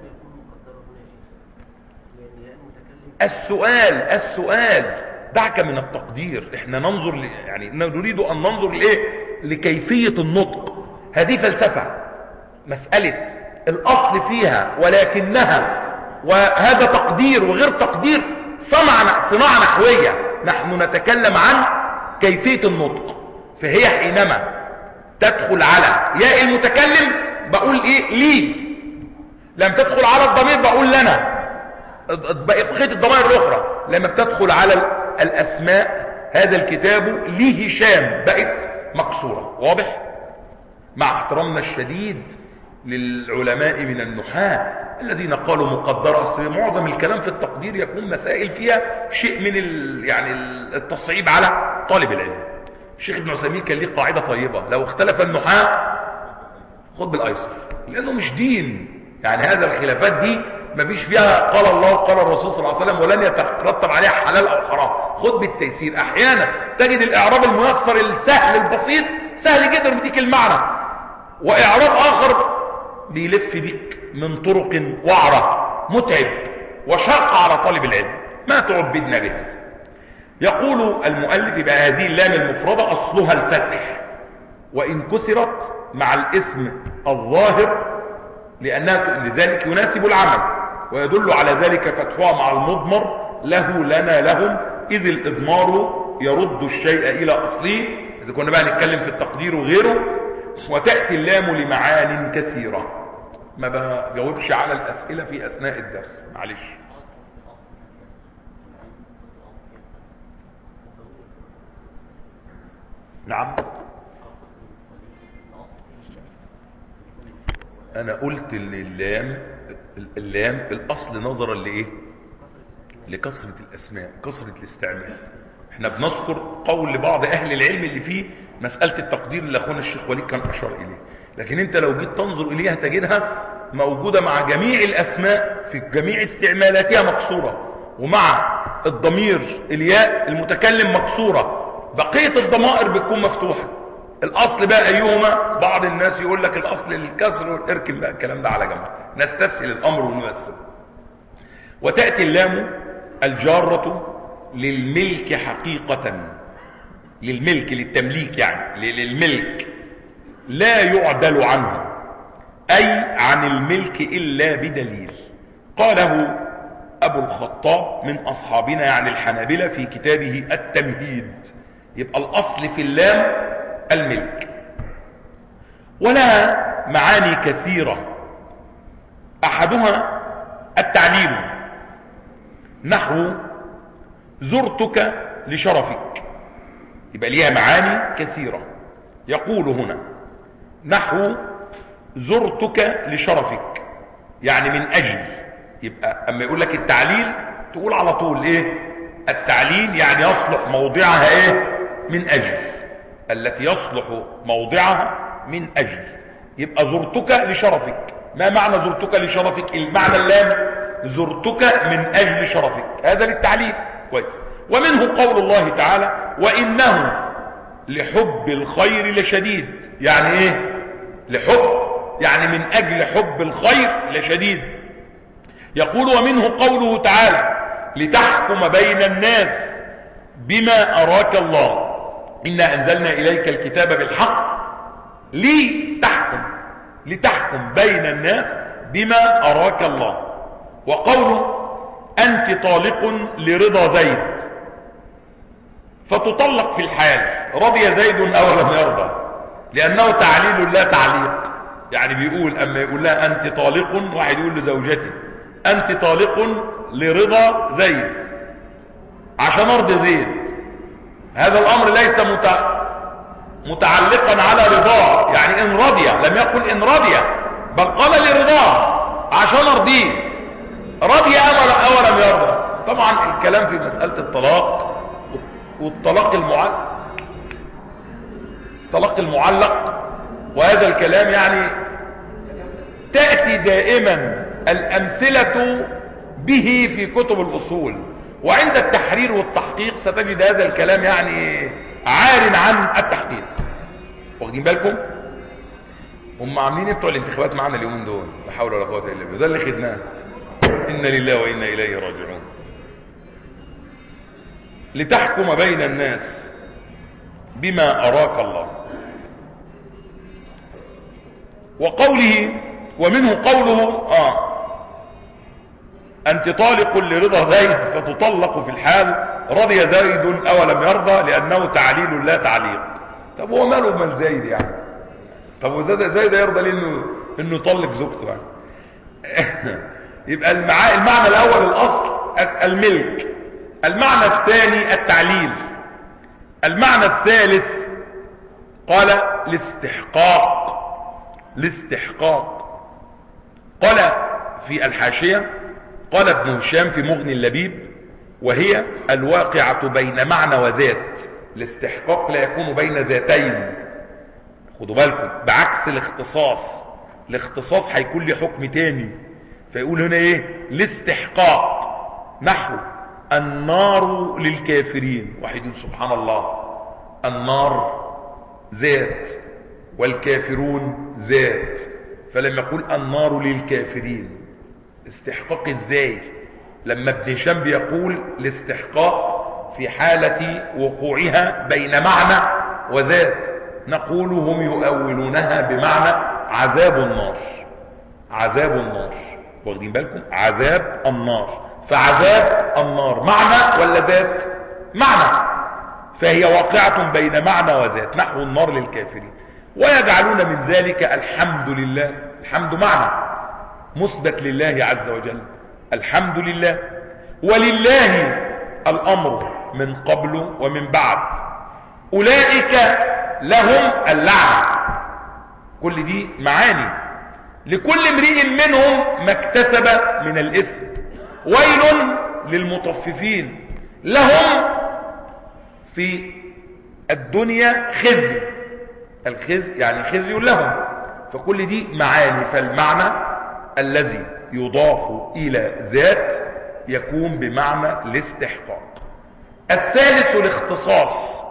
السؤال السؤال دعك من التقدير، احنا ننظر ل... يعني نريد ان ننظر لايه؟ لكيفية النطق. هذه فلسفة، مسألة الاصل فيها ولكنها، وهذا تقدير وغير تقدير، صنع صناعة نحوية. نحن نتكلم عن كيفية النطق. فهي حينما تدخل على ياء المتكلم بقول ايه؟ لي. لم تدخل على الضمير بقول لنا، بقية الضمائر الاخرى. لما بتدخل على الاسماء هذا الكتاب ليه هشام بقت مكسورة. واضح؟ مع احترامنا الشديد للعلماء من النحاة الذين قالوا مقدرة. اصل معظم الكلام في التقدير يكون مسائل فيها شيء من ال... يعني التصعيب على طالب العلم. الشيخ ابن عثيمين كان ليه قاعدة طيبة، لو اختلف النحاة خد بالايسر، لانه مش دين. يعني هذا الخلافات دي مفيش فيها قال الله قال الرسول صلى الله عليه وسلم، ولن يترتب عليها حلال او حرام. خد بالتيسير. احيانا تجد الاعراب الميسر السهل البسيط سهل جدا بيديك المعنى، واعراب اخر بيلف بيك من طرق وعرة متعب وشاق على طالب العلم. ما تعبدنا بهذا. يقول المؤلف بقى هذه اللام المفردة اصلها الفتح، وان كسرت مع الاسم الظاهر لأنها لذلك يناسب العمل، ويدل على ذلك فتحها مع المضمر له لنا لهم، إذ الإضمار يرد الشيء إلى أصله. إذا كنا بقى نتكلم في التقدير وغيره. وتأتي اللام لمعان كثيرة. ما بجاوبش على الأسئلة في أثناء الدرس، معلش. نعم، انا قلت ان اللام اللام الاصل نظرا لايه؟ لكثرة الاسماء، كثرة الاستعمال. احنا بنذكر قول لبعض اهل العلم اللي فيه مسألة التقدير اللي اخونا الشيخ وليد كان اشار اليه، لكن انت لو جيت تنظر اليها تجدها موجودة مع جميع الاسماء في جميع استعمالاتها مكسورة، ومع الضمير الياء المتكلم مكسورة. بقية الضمائر بتكون مفتوحة. الاصل بقى ايهما؟ بعض الناس يقول لك الاصل الكسر، اركن بقى الكلام ده على جنب، نستسهل الامر ونيسر. وتأتي اللام الجارة للملك حقيقة، للملك للتمليك يعني للملك، لا يعدل عنه، اي عن الملك الا بدليل. قاله ابو الخطاب من اصحابنا يعني الحنابلة في كتابه التمهيد يبقى الاصل في اللام الملك. ولها معاني كثيرة، احدها التعليل، نحو زرتك لشرفك، يبقى ليها معاني كثيرة. يقول هنا نحو زرتك لشرفك، يعني من اجل. يبقى اما يقول لك التعليل تقول على طول ايه؟ التعليل يعني يصلح موضعها ايه؟ من اجل، التي يصلح موضعها من اجل. يبقى زرتك لشرفك. ما معنى زرتك لشرفك؟ المعنى اللام زرتك من اجل شرفك، هذا للتعليل. كويس. ومنه قول الله تعالى وانه لحب الخير لشديد، يعني ايه؟ لحب، يعني من اجل حب الخير لشديد. يقول ومنه قوله تعالى لتحكم بين الناس بما اراك الله، انا انزلنا اليك الكتاب بالحق لتحكم، لتحكم بين الناس بما اراك الله. وقوله انت طالق لرضا زيد، فتطلق في الحال، رضي زيد او لم يرضى، لانه تعليل لا تعليق. يعني بيقول اما يقول لها انت طالق، واحد يقول لزوجتي انت طالق لرضا زيد، عشان ارضي زيد، هذا الامر ليس متعلقا على رضاه، يعني ان رضي، لم يقل ان رضي، بل قال لرضاه عشان ارضيه، رضي او لم يرضى. طبعا الكلام في مسألة الطلاق والطلاق المعلق، طلاق المعلق، وهذا الكلام يعني تأتي دائما الأمثلة به في كتب الأصول، وعند التحرير والتحقيق ستجد هذا الكلام يعني عار عن التحقيق. واخدين بالكم؟ هم عاملين ايه بتوع الانتخابات معنا اليومين دول؟ لا حول ولا قوة الا بالله، ده اللي خدناه. إنا لله وإنا إليه راجعون. لتحكم بين الناس بما أراك الله. وقوله ومنه قوله آه أنت طالق لرضا زيد فتطلق في الحال، رضي زيد أو لم يرضى، لأنه تعليل لا تعليق. طب هو ماله مال زيد يعني؟ طب وزيد زيد يرضى ليه إنه إنه يطلق زوجته يعني؟ يبقى المعنى الأول الأصل الملك، المعنى الثاني التعليل، المعنى الثالث قال الاستحقاق. الاستحقاق قال في الحاشية، قال ابن هشام في مغني اللبيب وهي الواقعة بين معنى وذات. الاستحقاق لا يكون بين ذاتين، خدوا بالكم، بعكس الاختصاص. الاختصاص هيكون له حكم تاني، فيقول هنا ايه؟ الاستحقاق نحو النار للكافرين. واحد يقول سبحان الله، النار ذات والكافرون ذات، فلما يقول النار للكافرين استحقاق ازاي؟ لما ابن هشام بيقول الاستحقاق في حالة وقوعها بين معنى وذات، نقول هم يؤولونها بمعنى عذاب النار، عذاب النار. واخدين بالكم؟ عذاب النار، فعذاب النار معنى ولا ذات؟ معنى، فهي واقعة بين معنى وذات، نحو النار للكافرين. ويجعلون من ذلك الحمد لله، الحمد معنى مثبت لله عز وجل، الحمد لله، ولله الأمر من قبل ومن بعد، أولئك لهم اللعنة. كل دي معاني، لكل امرئ منهم ما اكتسب من الإثم، ويل للمطففين، لهم في الدنيا خزي، الخزي يعني خزي لهم. فكل دي معاني، فالمعنى الذي يضاف إلى ذات يكون بمعنى الاستحقاق. الثالث الاختصاص،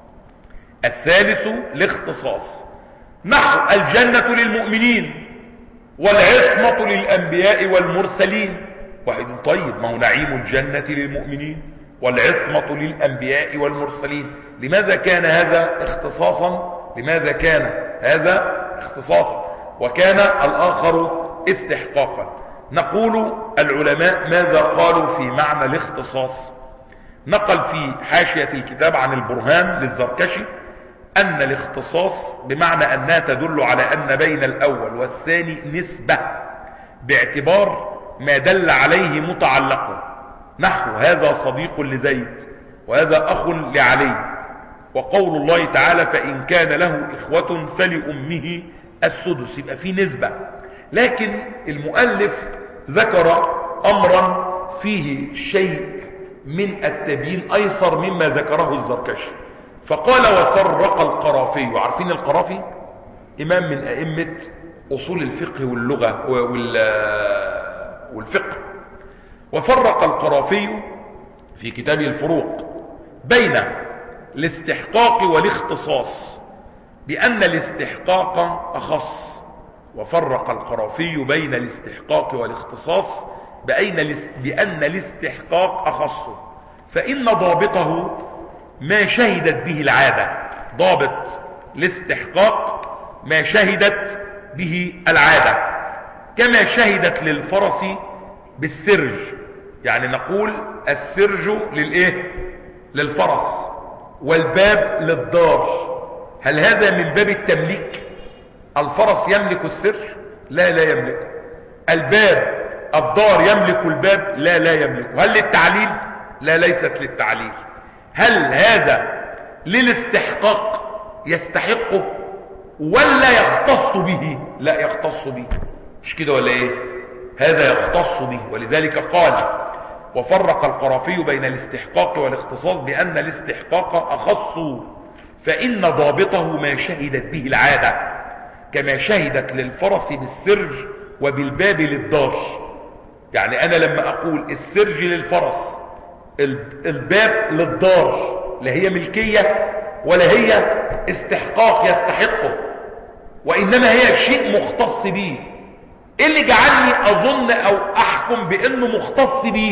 الثالث الاختصاص نحو الجنة للمؤمنين والعصمة للأنبياء والمرسلين. واحد طيب، ما هو نعيم الجنة للمؤمنين والعصمة للأنبياء والمرسلين، لماذا كان هذا اختصاصا؟ لماذا كان هذا اختصاصا وكان الآخر استحقاقا؟ نقول العلماء ماذا قالوا في معنى الاختصاص؟ نقل في حاشية الكتاب عن البرهان للزركشي أن الاختصاص بمعنى أنها تدل على أن بين الأول والثاني نسبة باعتبار ما دل عليه متعلقه، نحو هذا صديق لزيد وهذا أخ لعلي، وقول الله تعالى فإن كان له إخوة فلأمه السدس، يبقى في نسبة. لكن المؤلف ذكر أمرا فيه شيء من التبيين أيسر مما ذكره الزركشي، فقال وفرق القرافي. عارفين القرافي؟ إمام من أئمة أصول الفقه واللغة والفقه. وفرق القرافي في كتابه الفروق بين الاستحقاق والاختصاص بأن الاستحقاق أخص. وفرق القرافي بين الاستحقاق والاختصاص بأن الاستحقاق أخص، فإن ضابطه ما شهدت به العادة. ضابط الاستحقاق ما شهدت به العادة، كما شهدت للفرس بالسرج، يعني نقول السرج للإيه؟ للفرس، والباب للدار. هل هذا من باب التمليك؟ الفرس يملك السرج؟ لا لا يملك. الباب الدار يملك الباب؟ لا لا يملك. هل للتعليل؟ لا ليست للتعليل. هل هذا للاستحقاق يستحقه ولا يختص به؟ لا يختص به، مش كده ولا ايه؟ هذا يختص به. ولذلك قال وفرق القرافي بين الاستحقاق والاختصاص بأن الاستحقاق أخص، فإن ضابطه ما شهدت به العادة، كما شهدت للفرس بالسرج وبالباب للدار. يعني أنا لما أقول السرج للفرس الباب للدار، لا هي ملكية ولا هي استحقاق يستحقه، وإنما هي شيء مختص به. إيه اللي جعلني أظن أو أحكم بأنه مختص به؟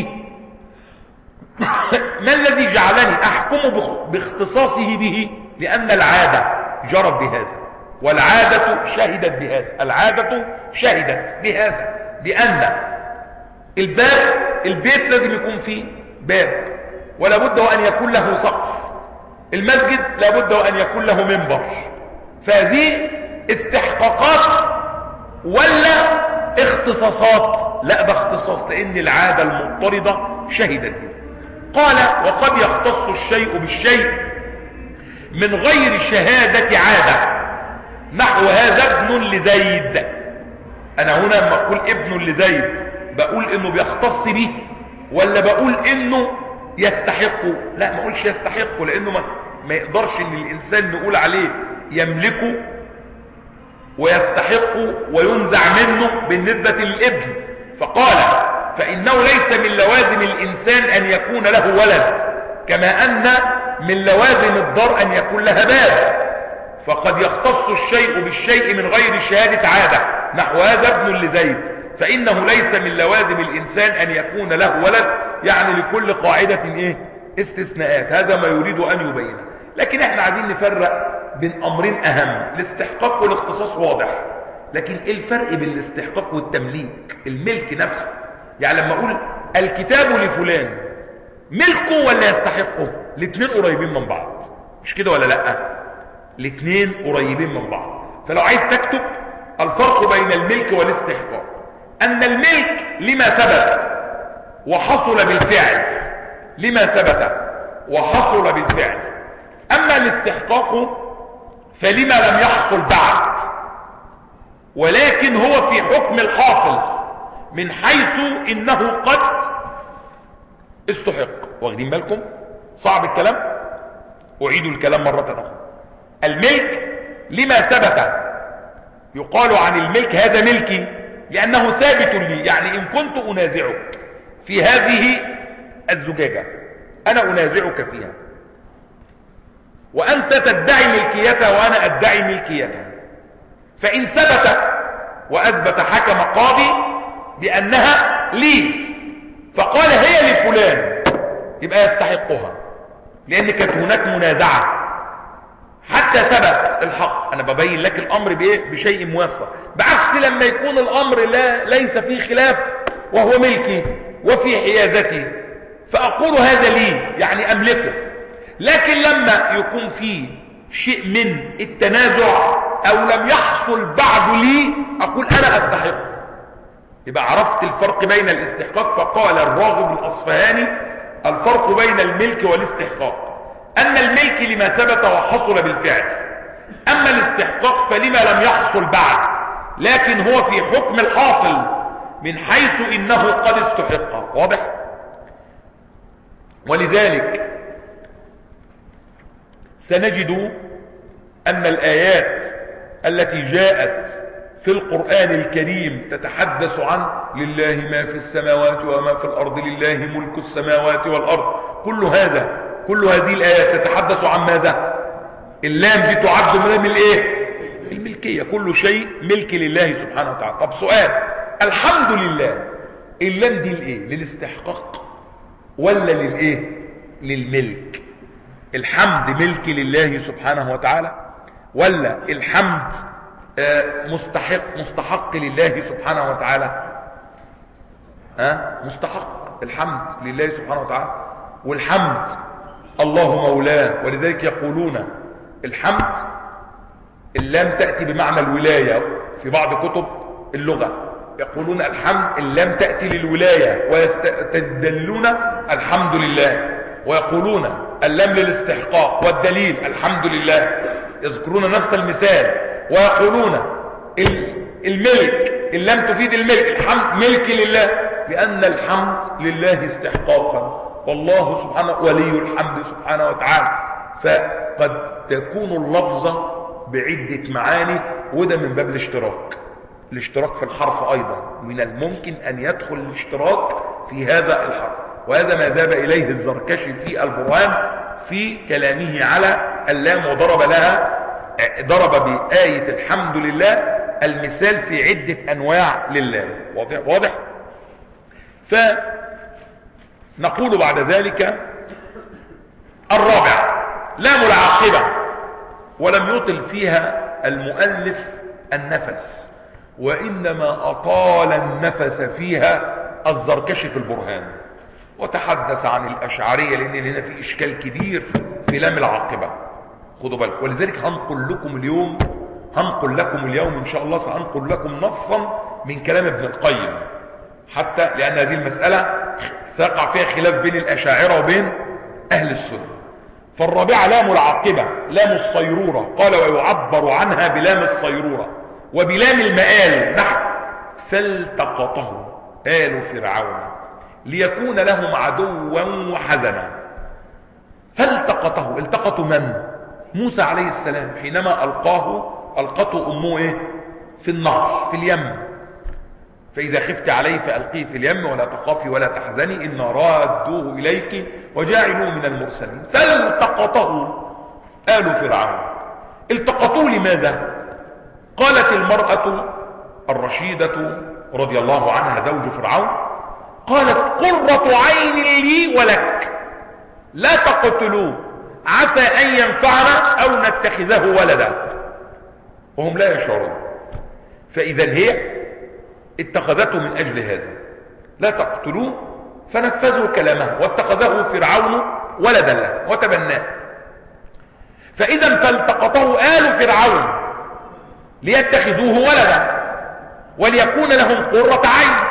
ما الذي جعلني أحكم باختصاصه به؟ لأن العادة جرت بهذا، والعادة شهدت بهذا. العادة شهدت بهذا، بأن الباب البيت لازم يكون فيه باب، ولا بد أن يكون له سقف. المسجد لا بد أن يكون له منبر. فهذه استحقاقات ولا اختصاصات؟ لا، ده اختصاص، لأن العادة المضطردة شهدت به. قال وقد يختص الشيء بالشيء من غير شهادة عادة، نحو هذا ابن لزيد. أنا هنا لما أقول ابن لزيد بقول إنه بيختص به ولا بقول إنه يستحقه؟ لا، ما أقولش يستحقه، لأنه ما, ما يقدرش إن الإنسان نقول عليه يملكه ويستحقه وينزع منه بالنسبة للابن. فقال فإنه ليس من لوازم الإنسان أن يكون له ولد، كما أن من لوازم الدار أن يكون لها باب. فقد يختص الشيء بالشيء من غير شهادة عادة، نحو هذا ابن لزيد، فإنه ليس من لوازم الإنسان أن يكون له ولد. يعني لكل قاعدة إيه؟ استثناءات. هذا ما يريد أن يبينه. لكن احنا عايزين نفرق بين أمرين أهم، الاستحقاق والاختصاص واضح، لكن ايه الفرق بين الاستحقاق والتمليك؟ الملك نفسه. يعني لما أقول الكتاب لفلان، ملكه ولا يستحقه؟ الاثنين قريبين من بعض، مش كده ولا لا؟ الاثنين قريبين من بعض. فلو عايز تكتب الفرق بين الملك والاستحقاق، أن الملك لما ثبت وحصل بالفعل، لما ثبت وحصل بالفعل. أما الاستحقاق فلما لم يحصل بعد، ولكن هو في حكم الحاصل من حيث إنه قد استحق. واخدين بالكم؟ صعب الكلام؟ أعيد الكلام مرة أخرى. الملك لما ثبت، يقال عن الملك هذا ملكي لأنه ثابت لي. يعني إن كنت أنازعك في هذه الزجاجة، أنا أنازعك فيها وأنت تدعي ملكيتها وأنا أدعي ملكيتها، فإن ثبت وأثبت حكم قاضي بأنها لي فقال هي لفلان، يبقى يستحقها، لأن كانت هناك منازعة حتى ثبت الحق. أنا ببين لك الأمر بإيه؟ بشيء موسع، بعكس لما يكون الأمر لا ليس فيه خلاف وهو ملكي وفي حيازتي، فاقول هذا لي يعني املكه. لكن لما يكون فيه شيء من التنازع او لم يحصل بعد لي اقول انا استحق. يبقى عرفت الفرق بين الاستحقاق. فقال الراغب الاصفهاني الفرق بين الملك والاستحقاق ان الملك لما ثبت وحصل بالفعل، اما الاستحقاق فلما لم يحصل بعد لكن هو في حكم الحاصل من حيث انه قد استحق. واضح؟ ولذلك سنجد ان الايات التي جاءت في القرآن الكريم تتحدث عن لله ما في السماوات وما في الارض، لله ملك السماوات والارض، كل هذا كل هذه الايات تتحدث عن ماذا؟ اللام دي تعد من الايه؟ الملكية. كل شيء ملك لله سبحانه وتعالى. طب سؤال، الحمد لله اللام دي الايه؟ للاستحقاق ولا للايه؟ للملك. الحمد ملك لله سبحانه وتعالى ولا الحمد مستحق مستحق لله سبحانه وتعالى؟ ها؟ مستحق الحمد لله سبحانه وتعالى. والحمد الله مولاه، ولذلك يقولون الحمد اللام تأتي بمعنى الولاية. في بعض كتب اللغة يقولون الحمد اللام تأتي للولاية ويستدلون الحمد لله، ويقولون اللام للاستحقاق والدليل الحمد لله، يذكرون نفس المثال. ويقولون الملك اللام تفيد الملك، الحمد ملك لله لأن الحمد لله استحقاقا، والله سبحانه ولي الحمد سبحانه وتعالى. فقد تكون اللفظة بعدة معاني، وده من باب الاشتراك. الاشتراك في الحرف أيضا من الممكن أن يدخل الاشتراك في هذا الحرف، وهذا ما ذهب إليه الزركشي في البرهان في كلامه على اللام، وضرب لها ضرب بآية الحمد لله المثال في عدة أنواع لله. واضح؟ واضح؟ فنقول بعد ذلك الرابع لام العاقبة، ولم يطل فيها المؤلف النفس، وإنما أطال النفس فيها الزركشي في البرهان، وتحدث عن الأشعرية لأن هنا في إشكال كبير في لام العاقبة. خدوا بالك. ولذلك هنقل لكم اليوم هنقل لكم اليوم إن شاء الله سأنقل لكم نصا من كلام ابن القيم، حتى لأن هذه المسألة سيقع فيها خلاف بين الأشاعرة وبين أهل السنة. فالرابعة لام العاقبة لام الصيرورة، قال ويعبر عنها بلام الصيرورة وبلام المآل نحو فالتقطه آل فرعون ليكون لهم عدوا وحزنا. فالتقطه، التقطوا من؟ موسى عليه السلام حينما ألقاه ألقته أمه إيه؟ في النهر في اليم، فإذا خفت عليه فألقيه في اليم ولا تخافي ولا تحزني إن رادوه إليك وجاعلوه من المرسلين. فالتقطه آل فرعون. التقطوه لماذا؟ قالت المرأة الرشيدة رضي الله عنها زوج فرعون، قالت قرة عين لي ولك لا تقتلوه عسى أن ينفعنا أو نتخذه ولدا، وهم لا يشعرون. فإذا هي اتخذته من أجل هذا، لا تقتلوه، فنفذوا كلامه واتخذه فرعون ولدا له وتبناه. فإذا فالتقطه آل فرعون ليتخذوه ولدا وليكون لهم قرة عين.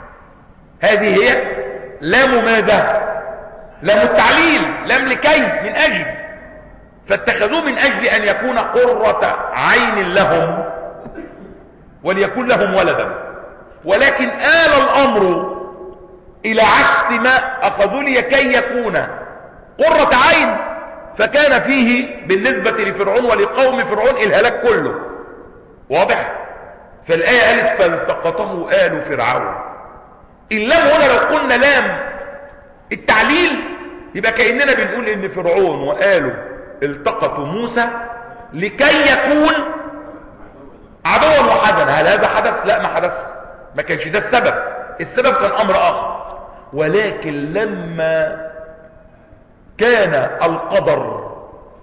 هذه هي لام ماذا؟ لام التعليل، لام لكي من أجل، فاتخذوه من أجل أن يكون قرة عين لهم وليكون لهم ولدا. ولكن آل الأمر إلى عكس ما أخذوا لكي يكون قرة عين، فكان فيه بالنسبة لفرعون ولقوم فرعون الهلاك كله. واضح؟ فالآية قالت فالتقطه آل فرعون. اللام هنا لو قلنا لام التعليل يبقى كأننا بنقول ان فرعون وآله التقطوا موسى لكي يكون عدوا وحزنا. هل هذا حدث؟ لا، ما حدث، ما كانش ده السبب. السبب كان امر اخر. ولكن لما كان القدر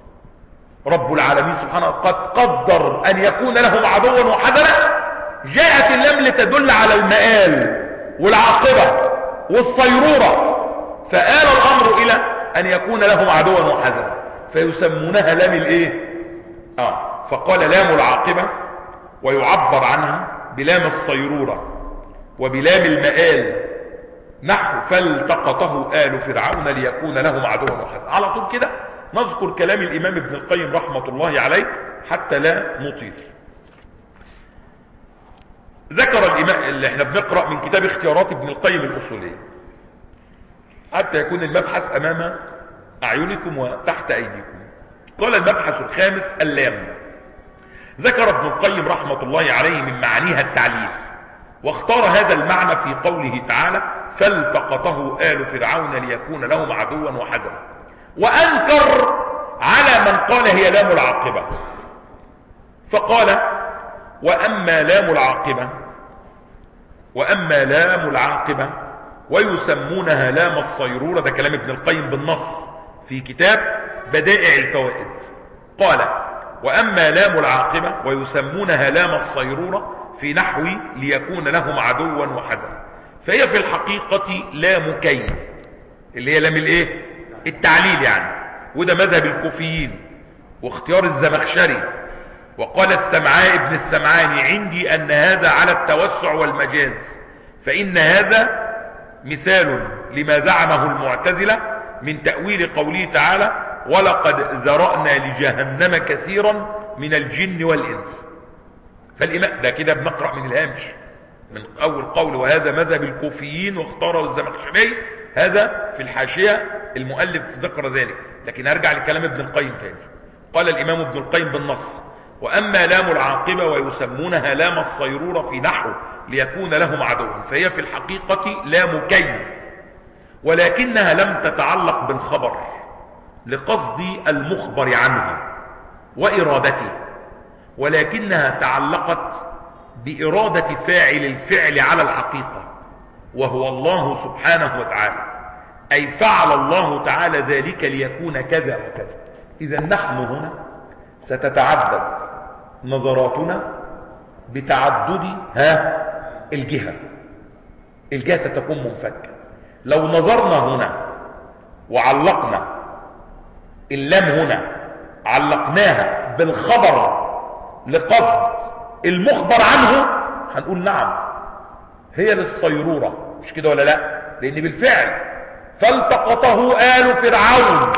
رب العالمين سبحانه قد قدر ان يكون لهم عدوا وحزنا، جاءت اللام لتدل على المآل والعاقبة والصيرورة. فآل الامر الى ان يكون لهم عدوا وحزنا، فيسمونها لام الايه اه فقال لام العاقبة، ويعبر عنها بلام الصيرورة وبلام المآل، نحو فالتقطه آل فرعون ليكون لهم عدوا وحزنا. على طول كده نذكر كلام الامام ابن القيم رحمة الله عليه حتى لا نطيل. ذكر الامام اللي احنا بنقرأ من كتاب اختيارات ابن القيم الاصولية حتى يكون المبحث امام اعينكم وتحت ايديكم. قال المبحث الخامس اللام. ذكر ابن القيم رحمة الله عليه من معانيها التعليل، واختار هذا المعنى في قوله تعالى فالتقطه آل فرعون ليكون لهم عدوا وحزنا، وانكر على من قال هي لام العاقبة، فقال واما لام العاقبة واما لام العاقبة ويسمونها لام الصيرورة. ده كلام ابن القيم بالنص في كتاب بدائع الفوائد. قال واما لام العاقبة ويسمونها لام الصيرورة في نحو ليكون لهم عدوا وحزنا، فهي في الحقيقة لام كي، اللي هي لام الايه التعليل يعني، وده مذهب الكوفيين واختيار الزمخشري. وقال السمعاء ابن السمعاني عندي ان هذا على التوسع والمجاز، فان هذا مثال لما زعمه المعتزلة من تأويل قوله تعالى ولقد ذرأنا لجهنم كثيرا من الجن والإنس. فالإمام ده كده بنقرأ من الهامش من أول قول وهذا مذهب الكوفيين واختاره الزمخشري، هذا في الحاشية المؤلف ذكر ذلك، لكن أرجع لكلام ابن القيم تاني. قال الإمام ابن القيم بالنص واما لام العاقبة ويسمونها لام الصيرورة في نحو ليكون لهم عدوا، فهي في الحقيقة لام كي، ولكنها لم تتعلق بالخبر لقصد المخبر عنه وإرادته، ولكنها تعلقت بإرادة فاعل الفعل على الحقيقة وهو الله سبحانه وتعالى، أي فعل الله تعالى ذلك ليكون كذا وكذا. إذا نحن هنا ستتعدد نظراتنا بتعدد ها الجهة الجهة ستكون منفكة. لو نظرنا هنا وعلقنا اللام هنا علقناها بالخبر لقصد المخبر عنه هنقول نعم هي للصيرورة، مش كده ولا لا؟ لان بالفعل فالتقطه آل فرعون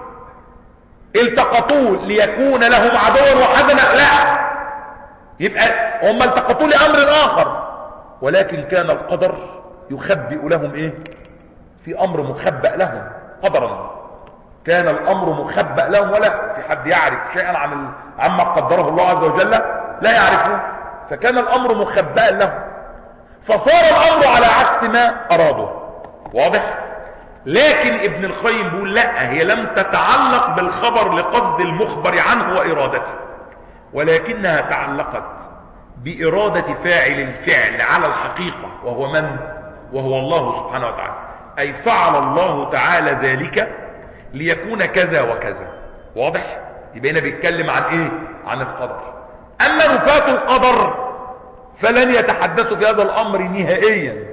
التقطوه ليكون لهم عدوا وحزنا، لا، يبقى هم التقطوه لأمر آخر، ولكن كان القدر يخبئ لهم ايه؟ في امر مخبأ لهم قدرا، كان الامر مخبأ لهم، ولا في حد يعرف شيئا عن عما قدره الله عز وجل، لا يعرفون، فكان الامر مخبأ لهم، فصار الامر على عكس ما ارادوا. واضح؟ لكن ابن القيم بيقول لا، هي لم تتعلق بالخبر لقصد المخبر عنه وارادته، ولكنها تعلقت بإرادة فاعل الفعل على الحقيقة وهو من؟ وهو الله سبحانه وتعالى، أي فعل الله تعالى ذلك ليكون كذا وكذا. واضح؟ يبقى هنا بيتكلم عن ايه؟ عن القدر. اما نفاة القدر فلن يتحدثوا في هذا الامر نهائيا،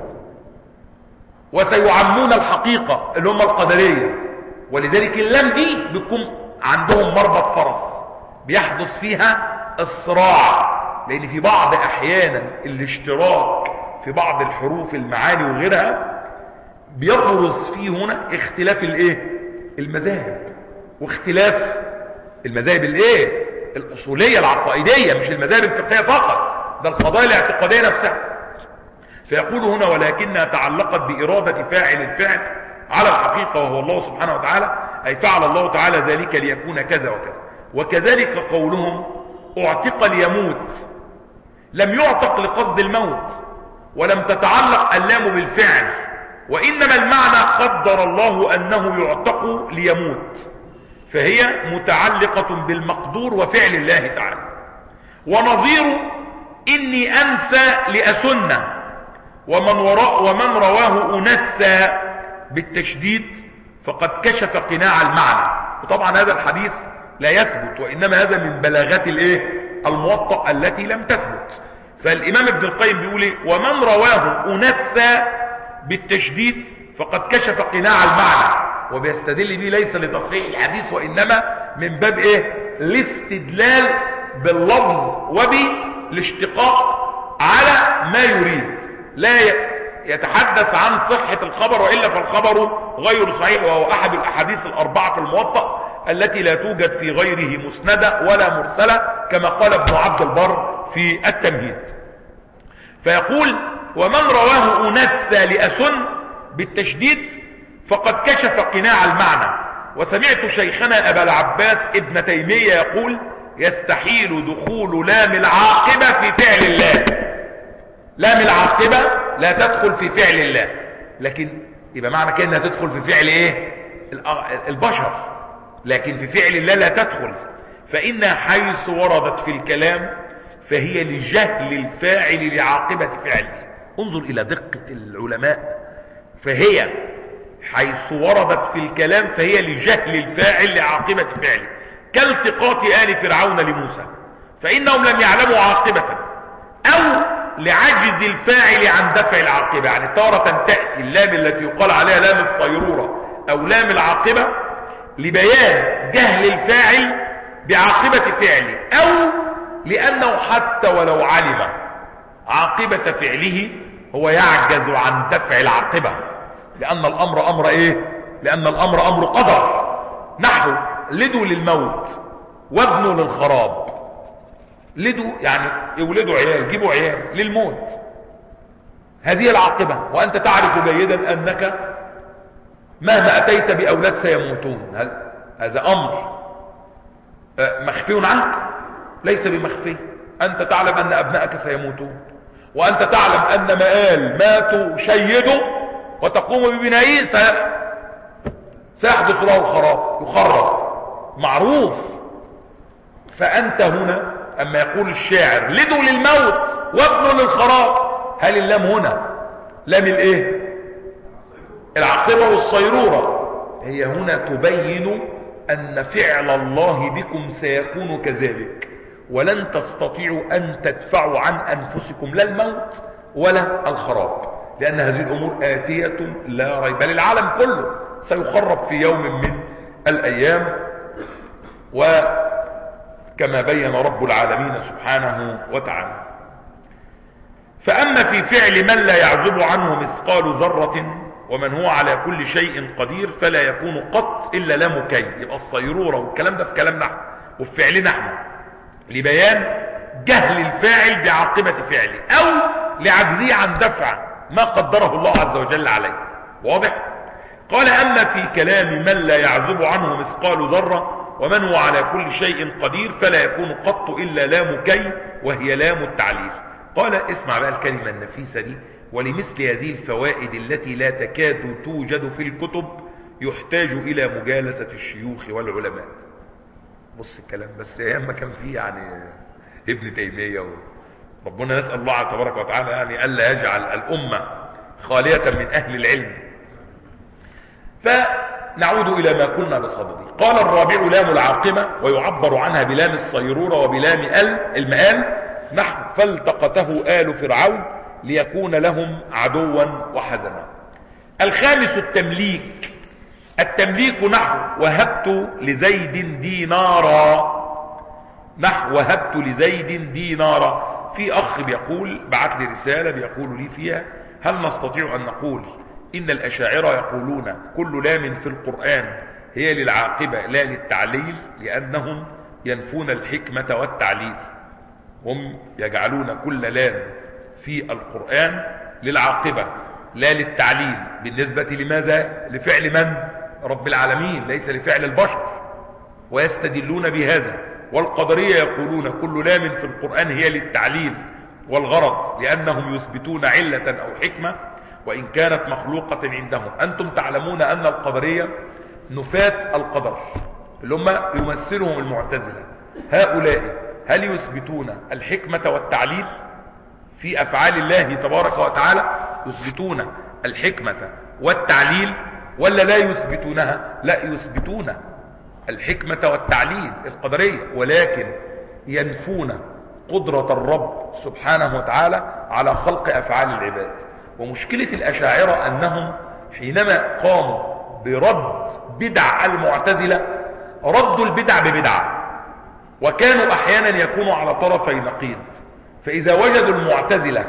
وسيعمون الحقيقة اللي هم القدرية، ولذلك اللام دي بيكون عندهم مربط فرس بيحدث فيها الصراع، لان في بعض احيانا الاشتراك في بعض الحروف المعاني وغيرها بيبرز فيه هنا اختلاف الايه؟ المذاهب، واختلاف المذاهب الايه؟ الاصولية العقائدية، مش المذاهب الفقهية فقط، ده القضايا الاعتقادية نفسها. فيقول هنا ولكنها تعلقت بإرادة فاعل الفعل على الحقيقة وهو الله سبحانه وتعالى، أي فعل الله تعالى ذلك ليكون كذا وكذا. وكذلك قولهم اعتق ليموت، لم يعتق لقصد الموت، ولم تتعلق اللام بالفعل، وإنما المعنى قدر الله أنه يعتق ليموت، فهي متعلقة بالمقدور وفعل الله تعالى. ونظير إني أنسى لأسنة، ومن, وراء ومن رواه أنسى بالتشديد فقد كشف قناع المعنى. وطبعا هذا الحديث لا يثبت، وإنما هذا من بلاغات الايه؟ الموطأ التي لم تثبت. فالإمام ابن القيم بيقول ايه؟ ومن رواه أنسى بالتشديد فقد كشف قناع المعنى، وبيستدل به ليس لتصحيح الحديث وإنما من باب إيه؟ الاستدلال باللفظ وبالاشتقاق على ما يريد، لا يتحدث عن صحة الخبر، وإلا فالخبر غير صحيح، وهو أحد الأحاديث الأربعة في الموطأ التي لا توجد في غيره مسندة ولا مرسلة، كما قال ابن عبد البر في التمهيد. فيقول: ومن رواه أنثى لأسن بالتشديد فقد كشف قناع المعنى. وسمعت شيخنا أبا العباس ابن تيمية يقول: يستحيل دخول لام العاقبة في فعل الله. لام العاقبة لا تدخل في فعل الله، لكن يبقى معنى كده انها تدخل في فعل ايه؟ البشر، لكن في فعل الله لا تدخل. فإنها حيث وردت في الكلام فهي لجهل الفاعل لعاقبة فعله. انظر إلى دقة العلماء. فهي حيث وردت في الكلام فهي لجهل الفاعل لعاقبة فعله، كالتقاط آل فرعون لموسى، فإنهم لم يعلموا عاقبة، أو لعجز الفاعل عن دفع العاقبة. يعني تارة تأتي اللام التي يقال عليها لام الصيرورة أو لام العاقبة لبيان جهل الفاعل بعاقبة فعله، أو لأنه حتى ولو علم عاقبة فعله هو يعجز عن دفع العاقبة، لأن الأمر أمر إيه؟ لأن الأمر أمر قدر. نحو: لدوا للموت وابنوا للخراب. لدوا يعني يولدوا عيال، جيبوا عيال للموت، هذه العاقبة، وأنت تعرف جيدا أنك مهما أتيت بأولاد سيموتون. هل هذا أمر مخفي عنك؟ ليس بمخفي. أنت تعلم أن أبنائك سيموتون، وأنت تعلم أن مآل ماتوا شيدوا وتقوم ببنائه سيحدث له الخراب، يخرب، معروف. فأنت هنا أما يقول الشاعر: لدوا للموت وابنوا للخراب، هل اللام هنا لام الايه؟ العاقبة والصيرورة. هي هنا تبين أن فعل الله بكم سيكون كذلك، ولن تستطيعوا أن تدفعوا عن أنفسكم لا الموت ولا الخراب، لأن هذه الأمور آتية لا ريب. بل العالم كله سيخرب في يوم من الأيام، وكما بين رب العالمين سبحانه وتعالى. فأما في فعل من لا يعزب عنه مثقال ذرة ومن هو على كل شيء قدير فلا يكون قط إلا لا مكي. يبقى الصيرورة والكلام ده في كلام نحن وفي فعلنا نحن لبيان جهل الفاعل بعاقبة فعله، أو لعجزه عن دفع ما قدره الله عز وجل عليه. واضح؟ قال: أما في كلام من لا يعزب عنه مثقال ذرة ومن هو على كل شيء قدير فلا يكون قط إلا لا مكي، وهي لام التعليل. قال: اسمع بقى الكلمة النفيسة دي: ولمثل هذه الفوائد التي لا تكاد توجد في الكتب يحتاج إلى مجالسة الشيوخ والعلماء. بص الكلام، بس ايام ما كان فيه يعني ابن تيمية، ربنا نسأل الله تبارك وتعالى يعني ألا يجعل الأمة خالية من أهل العلم. فنعود إلى ما قلنا بصدده. قال: الرابع لام العاقبة، ويعبر عنها بلام الصيرورة وبلام المآل، نحو: فالتقته آل فرعون ليكون لهم عدوا وحزنا. الخامس التمليك. التمليك نحو: وهبت لزيد دينارا. نحو: وهبت لزيد دينارا. في أخ بيقول، بعت لي رسالة بيقول لي فيها: هل نستطيع أن نقول إن الأشاعرة يقولون كل لام في القرآن هي للعاقبة لا للتعليل، لأنهم ينفون الحكمة والتعليل؟ هم يجعلون كل لام في القرآن للعاقبة لا للتعليل. بالنسبة لماذا؟ لفعل من؟ رب العالمين، ليس لفعل البشر، ويستدلون بهذا. والقدرية يقولون كل لام في القرآن هي للتعليل والغرض، لأنهم يثبتون علة أو حكمة وإن كانت مخلوقة عندهم. أنتم تعلمون أن القدرية نفاة القدر اللي هم يمثلهم المعتزلة، هؤلاء هل يثبتون الحكمة والتعليل في أفعال الله تبارك وتعالى؟ يثبتون الحكمة والتعليل ولا لا يثبتونها؟ لا، يثبتون الحكمة والتعليل القدرية، ولكن ينفون قدرة الرب سبحانه وتعالى على خلق أفعال العباد. ومشكلة الأشاعرة أنهم حينما قاموا برد بدع المعتزلة ردوا البدع ببدعة، وكانوا احيانا يكونوا على طرفي نقيض. فاذا وجدوا المعتزلة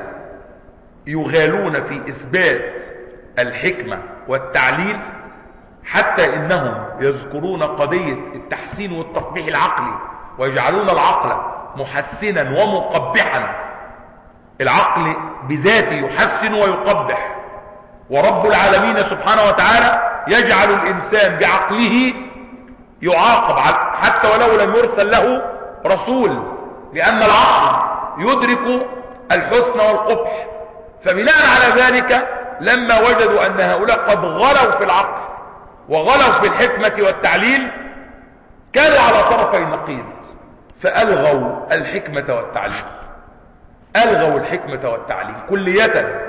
يغالون في اثبات الحكمة والتعليل، حتى انهم يذكرون قضية التحسين والتقبيح العقلي، ويجعلون العقل محسنا ومقبحا، العقل بذاته يحسن ويقبح، ورب العالمين سبحانه وتعالى يجعل الانسان بعقله يعاقب حتى ولو لم يرسل له رسول، لان العقل يدرك الحسن والقبح. فبناء على ذلك لما وجدوا ان هؤلاء قد غلوا في العقل وغلوا في الحكمة والتعليل، كانوا على طرفي النقيض، فألغوا الحكمة والتعليل، ألغوا الحكمة والتعليل كلية،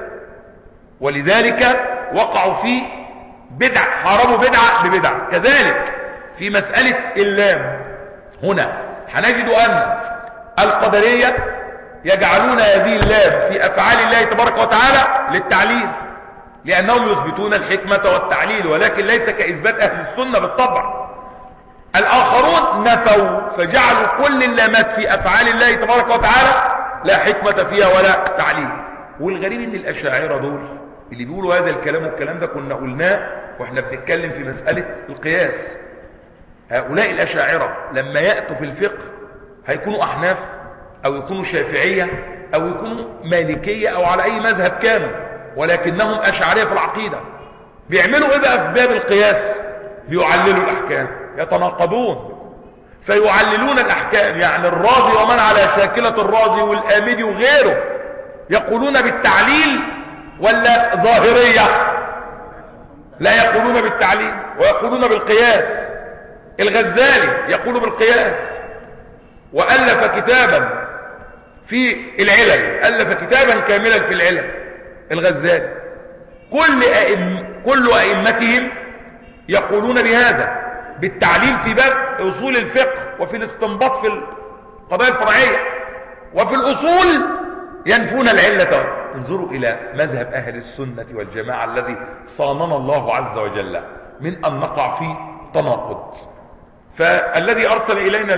ولذلك وقعوا في بدع، حاربوا بدعة ببدعة. كذلك في مسألة اللام هنا هنجد أن القدرية يجعلون هذه اللام في أفعال الله تبارك وتعالى للتعليل، لأنهم يثبتون الحكمة والتعليل، ولكن ليس كإثبات أهل السنة بالطبع. الآخرون نفوا فجعلوا كل اللامات في أفعال الله تبارك وتعالى لا حكمة فيها ولا تعليل. والغريب ان الأشاعرة دول اللي بيقولوا هذا الكلام، والكلام ده كنا قلناه واحنا بنتكلم في مسألة القياس، هؤلاء الأشاعرة لما يأتوا في الفقه هيكونوا أحناف أو يكونوا شافعية أو يكونوا مالكية أو على أي مذهب كانوا، ولكنهم أشعرية في العقيدة. بيعملوا إيه بقى في باب القياس؟ بيعللوا الأحكام، يتناقضون فيعللون الأحكام. يعني الرازي ومن على شاكلة الرازي والآمدي وغيره يقولون بالتعليل ولا ظاهرية؟ لا، يقولون بالتعليل ويقولون بالقياس. الغزالي يقول بالقياس، وألف كتابا في العلل، ألف كتابا كاملا في العلل الغزالي. كل أئم كل أئمتهم يقولون بهذا، بالتعليل في باب أصول الفقه وفي الاستنباط في القضايا الفرعية، وفي الأصول ينفون العلة. انظروا إلى مذهب أهل السنة والجماعة الذي صاننا الله عز وجل من أن نقع في تناقض. فالذي أرسل إلينا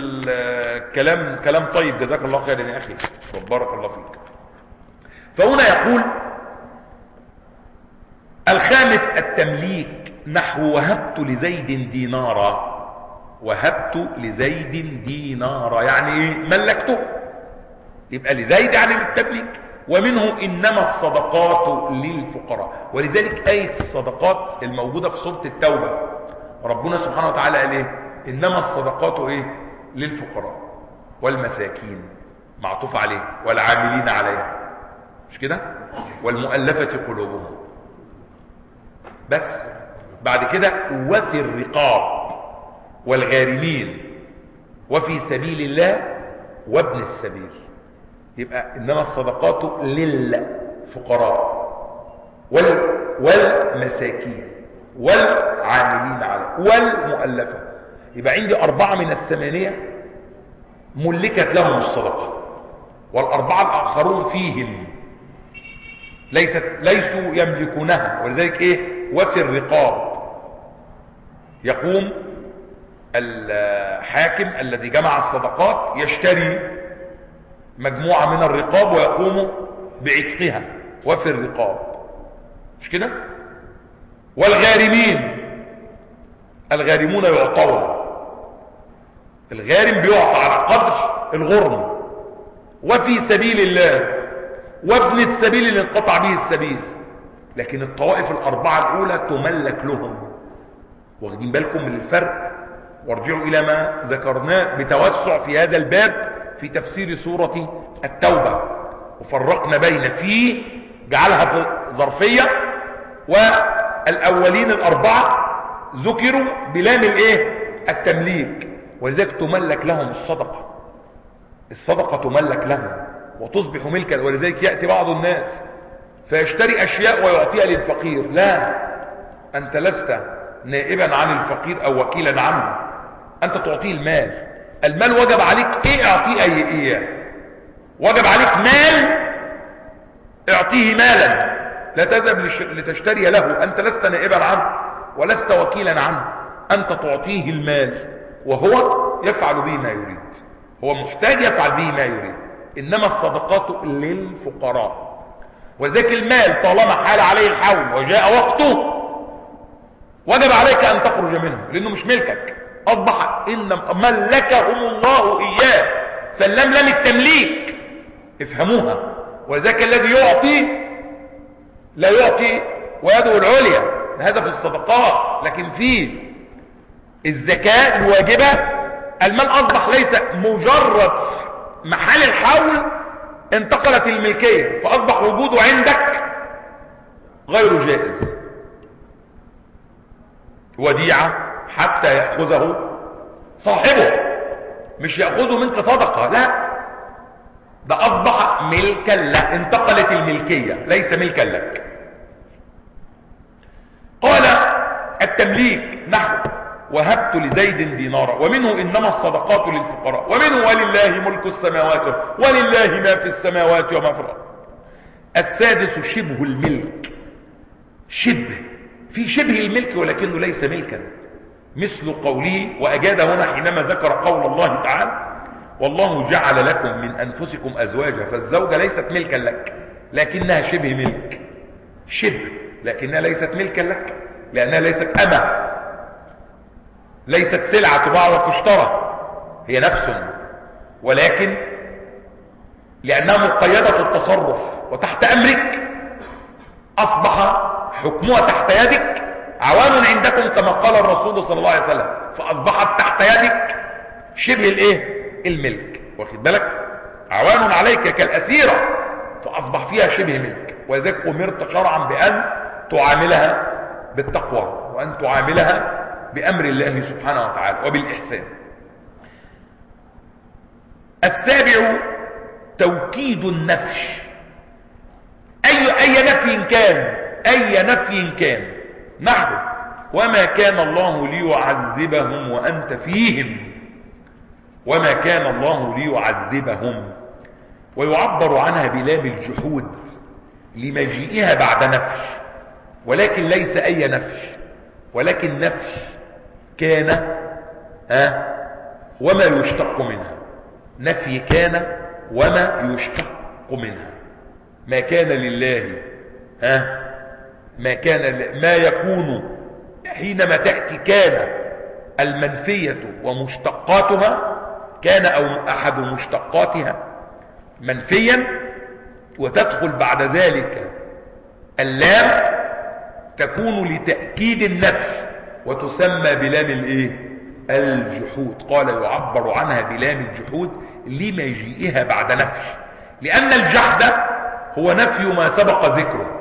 الكلام كلام طيب، جزاك الله خيرا يا أخي، بارك الله فيك. فهنا يقول الخامس التمليك، نحو وهبت لزيد دينارا. وهبت لزيد دينارا يعني ايه؟ ملكته، يبقى لزيد يعني للتمليك. ومنه انما الصدقات للفقراء، ولذلك آية الصدقات الموجودة في سورة التوبة ربنا سبحانه وتعالى قال ايه؟ انما الصدقات ايه؟ للفقراء والمساكين، معطوف عليه، والعاملين عليها، مش كده؟ والمؤلفة قلوبهم. بس بعد كده وفي الرقاب والغارمين وفي سبيل الله وابن السبيل. يبقى انما الصدقات للفقراء والمساكين والعاملين عليه والمؤلفة. يبقى عندي أربعة من الثمانية ملكت لهم الصدقة، والأربعة الآخرون فيهم ليست ليسوا يملكونها. ولذلك ايه؟ وفي الرقاب يقوم الحاكم الذي جمع الصدقات يشتري مجموعة من الرقاب ويقوم بعتقها، وفي الرقاب، مش كده؟ والغارمين، الغارمون يعطون، الغارم بيعطى على قدر الغرم. وفي سبيل الله وابن السبيل اللي انقطع به السبيل. لكن الطوائف الأربعة الأولى تملك لهم. واخدين بالكم من الفرق؟ وارجعوا إلى ما ذكرناه بتوسع في هذا الباب في تفسير سورة التوبة، وفرقنا بين في جعلها في ظرفية، والأولين الأربعة ذكروا بلام الايه؟ التمليك. ولذلك تملك لهم الصدقة، الصدقة تملك لهم وتصبح ملكا. ولذلك يأتي بعض الناس فيشتري أشياء ويعطيها للفقير. لا، أنت لست نائبا عن الفقير أو وكيلا عنه، أنت تعطيه المال. المال وجب عليك إيه؟ أعطيه أي إياه. وجب عليك مال، اعطيه مالا. لا تذهب لتشتري له، انت لست نائبا عنه ولست وكيلا عنه، انت تعطيه المال وهو يفعل به ما يريد، هو محتاج يفعل به ما يريد. انما الصدقات للفقراء. وذاك المال طالما حال عليه الحول وجاء وقته وجب عليك ان تخرج منه، لانه مش ملكك، اصبح ان ملكهم الله اياه، فاللام لام التمليك، افهموها. وذاك الذي يعطي لا يعطي ويده العليا، هذا في الصدقات. لكن في الزكاة الواجبة المال اصبح ليس مجرد محل الحول، انتقلت الملكية فاصبح وجوده عندك غير جائز، وديعة حتى يأخذه صاحبه، مش يأخذه منك صدقة، لا، ده اصبح ملكا له، انتقلت الملكية، ليس ملكا لك. قال التمليك نحو وهبت لزيد دينارا، ومنه انما الصدقات للفقراء، ومنه ولله ملك السماوات ولله ما في السماوات وما في الارض. السادس شبه الملك، شبه في شبه الملك ولكنه ليس ملكا، مثل قوله، واجاد هنا حينما ذكر قول الله تعالى والله جعل لكم من انفسكم ازواجا، فالزوجة ليست ملكا لك لكنها شبه ملك، شبه، لكنها ليست ملكا لك لانها ليست امة، ليست سلعة تباع وتشترى، هي نفس، ولكن لانها مقيدة التصرف وتحت امرك اصبح حكمها تحت يدك، عوان عندكم كما قال الرسول صلى الله عليه وسلم، فاصبحت تحت يدك شبه الايه الملك، واخد بالك، عوان عليك كالاسيرة فاصبح فيها شبه ملك. ولذلك امرت شرعا بان تعاملها بالتقوى وان تعاملها بامر الله سبحانه وتعالى وبالاحسان. السابع توكيد النفي، اي اي نفي كان، اي نفي كان، نحو وما كان الله ليعذبهم وانت فيهم، وما كان الله ليعذبهم، ويعبر عنها بلام الجحود لمجيئها بعد نفي، ولكن ليس اي نفي، ولكن نفي كان ها وما يشتق منها، نفي كان وما يشتق منها، ما كان لله ها ما كان ما يكون حينما تأتي كان المنفية ومشتقاتها، كان او احد مشتقاتها منفيا، وتدخل بعد ذلك اللام تكون لتأكيد النفي وتسمى بلام الايه الجحود. قال يعبر عنها بلام الجحود لمجيئها بعد نفي، لان الجحد هو نفي ما سبق ذكره.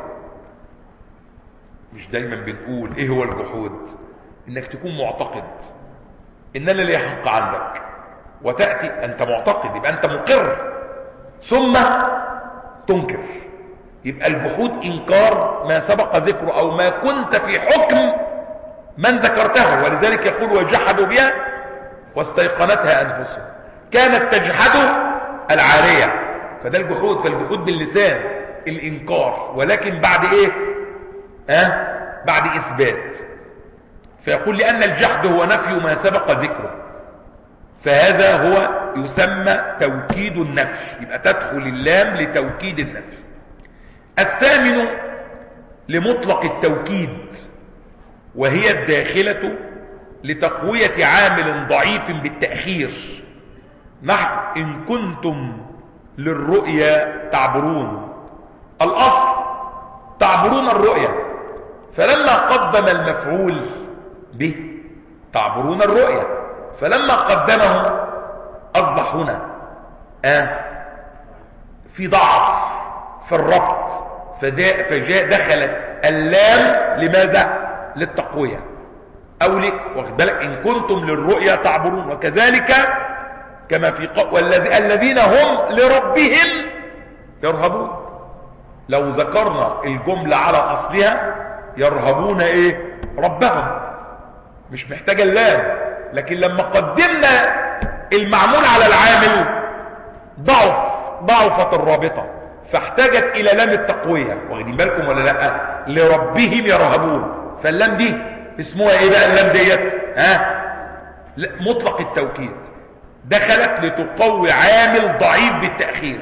مش دايما بنقول ايه هو الجحود؟ انك تكون معتقد ان انا لي حق عندك، وتأتي انت معتقد يبقى انت مقر ثم تنكر، يبقى الجحود انكار ما سبق ذكره او ما كنت في حكم من ذكرته. ولذلك يقول وجحدوا بها واستيقنتها انفسهم، كانت تجحد العارية، فده الجحود. فالجحود باللسان الانكار، ولكن بعد ايه أه؟ بعد اثبات. فيقول لان الجحد هو نفي ما سبق ذكره، فهذا هو يسمى توكيد النفي، يبقى تدخل اللام لتوكيد النفي. الثامن لمطلق التوكيد، وهي الداخلة لتقوية عامل ضعيف بالتأخير، نحو إن كنتم للرؤيا تعبرون، الأصل تعبرون الرؤيا، فلما قدم المفعول به تعبرون الرؤيا، فلما قدمه أصبح هنا آه في ضعف في الربط، فجاء, فجاء دخلت اللام لماذا؟ للتقوية أو لك، واخد بالك، إن كنتم للرؤيا تعبرون. وكذلك كما في قول الذين هم لربهم يرهبون، لو ذكرنا الجملة على أصلها يرهبون إيه ربهم، مش محتاجة اللام، لكن لما قدمنا المعمول على العامل ضعف ضعفت الرابطة، فاحتاجت الى لام التقوية، واخدين بالكم ولا لا؟ لربهم يرهبون، فاللام دي اسمها ايه بقى اللام ديت؟ ها مطلق التوكيد، دخلت لتقوي عامل ضعيف بالتأخير.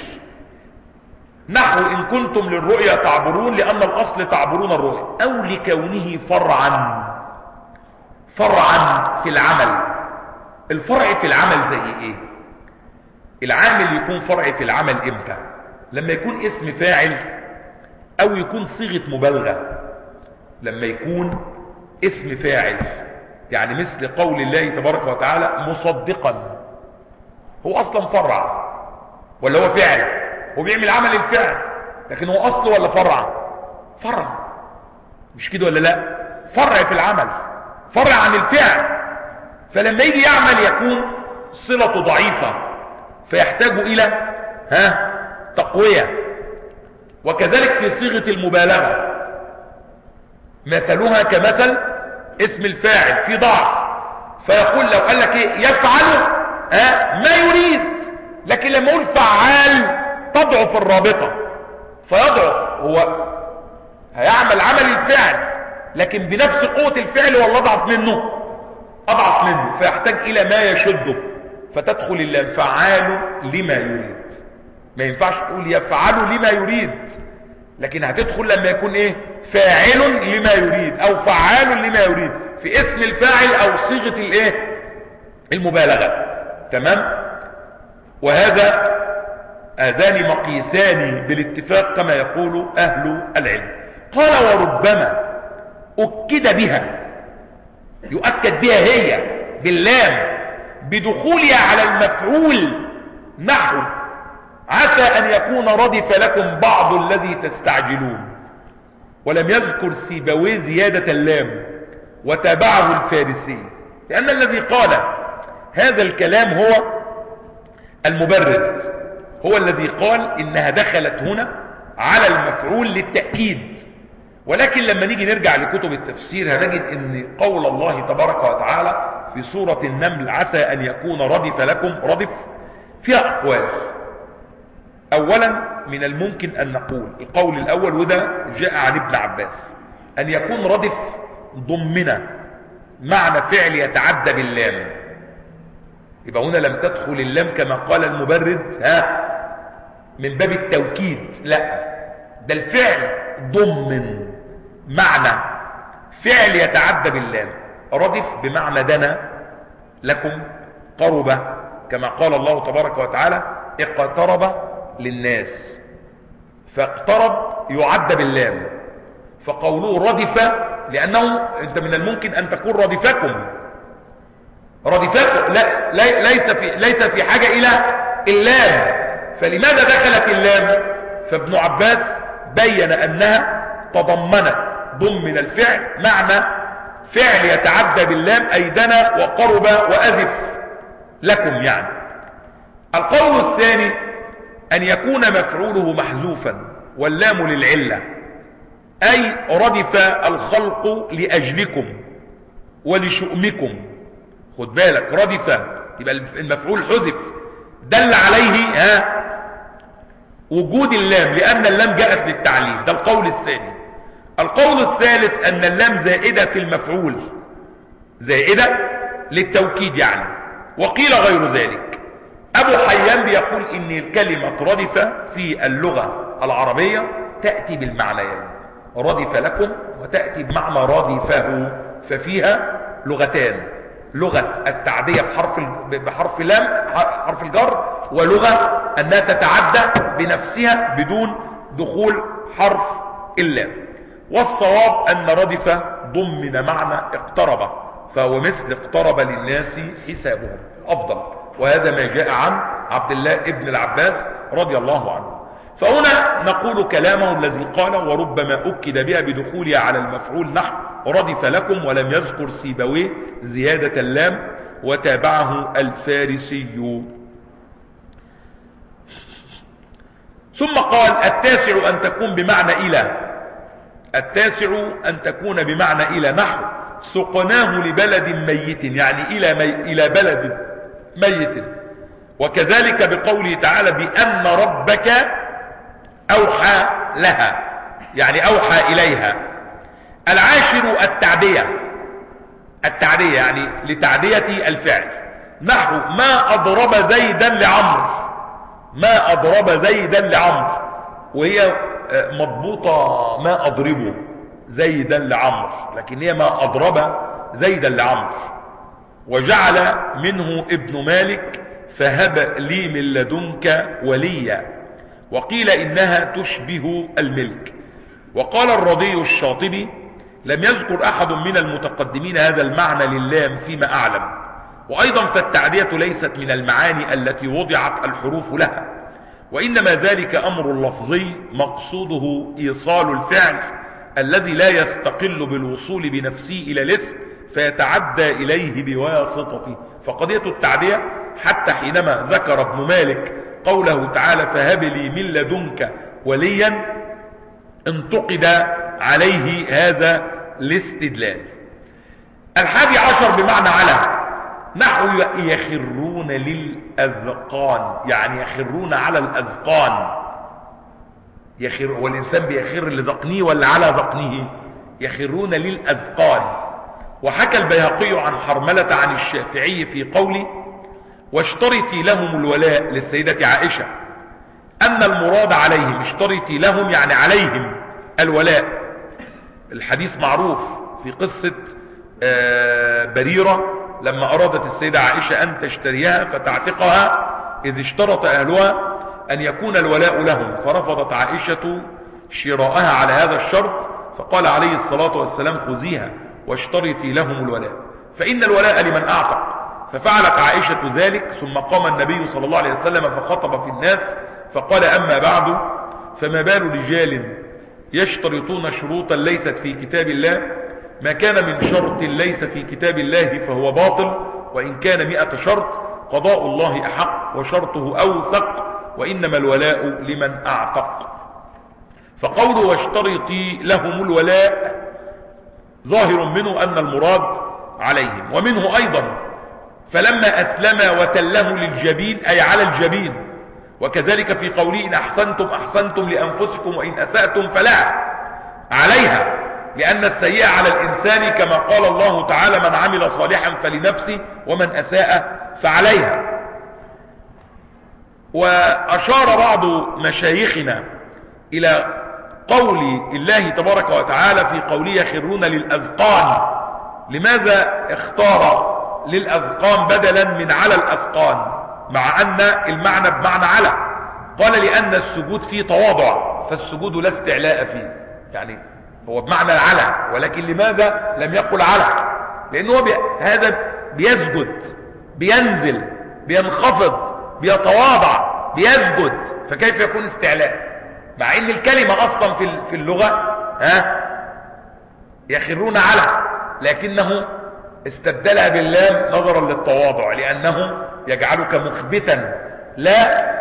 نحو ان كنتم للرؤيا تعبرون، لان الاصل تعبرون الرؤيا، او لكونه فرعا. فرعا في العمل. الفرع في العمل زي ايه؟ العامل يكون فرع في العمل امتى؟ لما يكون اسم فاعل او يكون صيغة مبالغة. لما يكون اسم فاعل، يعني مثل قول الله تبارك وتعالى مصدقا، هو اصلا فرع ولا هو فعل؟ هو بيعمل عمل الفعل، لكن هو اصل ولا فرع؟ فرع، مش كده ولا لا؟ فرع في العمل، فرع عن الفعل. فلما يجي يعمل يكون صلته ضعيفة، فيحتاج الى ها تقوية. وكذلك في صيغة المبالغة، مثلها كمثل اسم الفاعل في ضعف، فيقول لو قال لك ايه يفعل ها ما يريد، لكن لما يقول فعال تضعف الرابطة، فيضعف. هو هيعمل عمل الفعل لكن بنفس قوة الفعل ولا اضعف منه؟ اضعف منه، فيحتاج الى ما يشده، فتدخل اللام فعال لما يريد. ما ينفعش تقول يفعل لما يريد، لكن هتدخل لما يكون ايه فاعل لما يريد او فعال لما يريد في اسم الفاعل او صيغة الايه المبالغة. تمام؟ وهذا هذان مقيسان بالاتفاق كما يقول اهل العلم. قال وربما اكد بها، يؤكد بها هي باللام بدخولها على المفعول، نحو عسى ان يكون ردف لكم بعض الذي تستعجلون. ولم يذكر سيبويه زيادة اللام وتابعه الفارسي، لان الذي قال هذا الكلام هو المبرد، هو الذي قال انها دخلت هنا على المفعول للتأكيد. ولكن لما نيجي نرجع لكتب التفسير هنجد ان قول الله تبارك وتعالى في سورة النمل عسى ان يكون ردف لكم، ردف فيها اقوال. اولا من الممكن ان نقول القول الاول، وده جاء عن ابن عباس، ان يكون ردف ضمنه معنى فعل يتعدى باللام، يبقى هنا لم تدخل اللام كما قال المبرد ها من باب التوكيد، لا ده الفعل ضمن معنى فعل يتعدى باللام. ردف بمعنى دنا لكم، قرب كما قال الله تبارك وتعالى اقترب للناس، فاقترب يعد باللام. فقوله ردف لانه انت من الممكن ان تكون ردفكم، ردفكم لا ليس في ليس في حاجه الى اللام، فلماذا دخلت اللام؟ فابن عباس بين انها تضمنت ضمن الفعل معنى فعل يتعدى باللام، اي دنا وقرب وازف لكم يعني. القول الثاني ان يكون مفعوله محذوفا واللام للعلة، اي ردف الخلق لاجلكم ولشؤمكم. خد بالك ردف يبقى المفعول حذف، دل عليه ها وجود اللام لان اللام جاءت للتعليل، ده القول الثاني. القول الثالث ان اللام زائدة في المفعول، زائدة للتوكيد يعني، وقيل غير ذلك. ابو حيان بيقول ان الكلمة ردف في اللغة العربية تأتي بالمعنيين، ردف لكم وتأتي بمعنى ردفه، ففيها لغتان، لغة التعدية بحرف بحرف لام حرف الجر، ولغة انها تتعدى بنفسها بدون دخول حرف اللام. والصواب ان ردف ضمن معنى اقترب، فهو مثل اقترب للناس حسابهم افضل، وهذا ما جاء عن عبد الله ابن العباس رضي الله عنه. فهنا نقول كلامه الذي قال وربما أكد بها بدخولها على المفعول نحو ردف لكم، ولم يذكر سيبويه زيادة اللام وتابعه الفارسي. ثم قال التاسع أن تكون بمعنى إلى، التاسع أن تكون بمعنى إلى نحو سقناه لبلد ميت، يعني إلى, مي إلى بلد ميت. وكذلك بقوله تعالى بأن ربك أوحى لها يعني أوحى إليها. العاشر التعدية، التعدية يعني لتعدية الفعل، نحو ما أضرب زيدا لعمرو، ما أضرب زيدا لعمرو، وهي مضبوطة ما أضربه زيدا لعمرو، لكن هي ما أضرب زيدا لعمرو. وجعل منه ابن مالك فهب لي من لدنك وليا، وقيل إنها تشبه الملك. وقال الرضي الشاطبي لم يذكر أحد من المتقدمين هذا المعنى للام فيما أعلم. وأيضا فالتعدية ليست من المعاني التي وضعت الحروف لها، وإنما ذلك أمر لفظي مقصوده إيصال الفعل الذي لا يستقل بالوصول بنفسه إلى الاسم فيتعدى إليه بواسطته. فقضية التعدية حتى حينما ذكر ابن مالك قوله تعالى فهب لي من لدنك وليا انتقد عليه هذا الاستدلال. الحادي عشر بمعنى على، نحو يخرون للأذقان، يعني يخرون على الأذقان. يخر والإنسان بيخر لذقنه ولا على ذقنه؟ يخرون للأذقان. وحكى البيهقي عن حرملة عن الشافعي في قوله واشترطي لهم الولاء للسيدة عائشة أن المراد عليهم، اشترطي لهم يعني عليهم الولاء. الحديث معروف في قصة بريرة لما أرادت السيدة عائشة أن تشتريها فتعتقها، إذ اشترط أهلها أن يكون الولاء لهم، فرفضت عائشة شراءها على هذا الشرط، فقال عليه الصلاة والسلام خذيها واشترطي لهم الولاء فإن الولاء لمن أعتق. ففعلت عائشة ذلك، ثم قام النبي صلى الله عليه وسلم فخطب في الناس فقال أما بعد فما بال رجال يشترطون شروطا ليست في كتاب الله، ما كان من شرط ليس في كتاب الله فهو باطل، وإن كان مئة شرط قضاء الله أحق وشرطه أوثق، وإنما الولاء لمن أعتق. فقوله واشترطي لهم الولاء ظاهر منه أن المراد عليهم. ومنه أيضا فلما أسلم وتله للجبين أي على الجبين. وكذلك في قوله إن أحسنتم أحسنتم لأنفسكم وإن أسأتم فلا عليها، لأن السيئة على الإنسان كما قال الله تعالى من عمل صالحا فلنفسه ومن أساء فعليها. وأشار بعض مشايخنا إلى قول الله تبارك وتعالى في قوله يخرون للأذقان. لماذا اختار للأذقان بدلا من على الأذقان مع أن المعنى بمعنى على؟ قال لأن السجود فيه تواضع، فالسجود لا استعلاء فيه، يعني هو بمعنى على، ولكن لماذا لم يقل على؟ لأنه بي... هذا بيسجد بينزل بينخفض بيتواضع بيسجد، فكيف يكون استعلاء؟ مع ان الكلمة اصلا في في اللغة ها يخرون على، لكنه استبدلها باللام نظرا للتواضع، لانه يجعلك مخبتا لا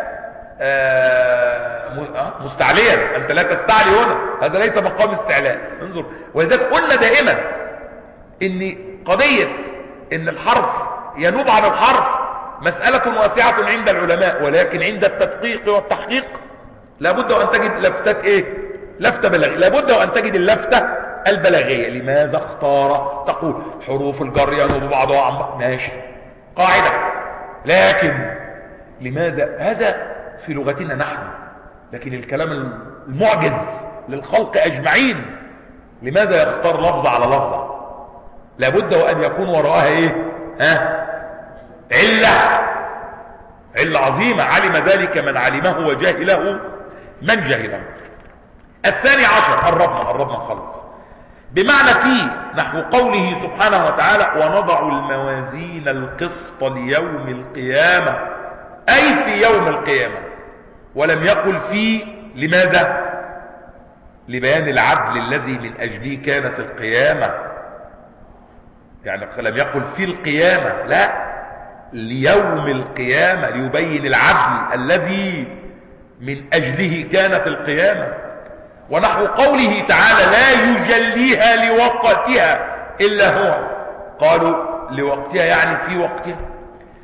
مستعليا، انت لا تستعلي هنا، هذا ليس مقام استعلاء. انظر، ولذلك قلنا دائما ان قضية ان الحرف ينوب عن الحرف مسألة واسعة عند العلماء، ولكن عند التدقيق والتحقيق لابد وان تجد لفتات ايه؟ لفتة بلاغية، لابد وان تجد اللفتة البلاغية. لماذا اختار؟ تقول حروف الجر ينوب بعضها عن بعض، ماشي قاعدة، لكن لماذا؟ هذا في لغتنا نحن، لكن الكلام المعجز للخلق اجمعين لماذا يختار لفظة على لفظة؟ لابد وان يكون وراءها ايه؟ ها؟ علة، علة عظيمة علم ذلك من علمه وجاهله من جهله. الثاني عشر قربنا قربنا خلص، بمعنى فيه نحو قوله سبحانه وتعالى ونضع الموازين القسط ليوم القيامة، أي في يوم القيامة، ولم يقل فيه. لماذا؟ لبيان العدل الذي من أجله كانت القيامة، يعني لم يقل في القيامة، لا، ليوم القيامة، ليبين العدل الذي من أجله كانت القيامة. ونحو قوله تعالى لا يجليها لوقتها إلا هو، قالوا لوقتها يعني في وقتها.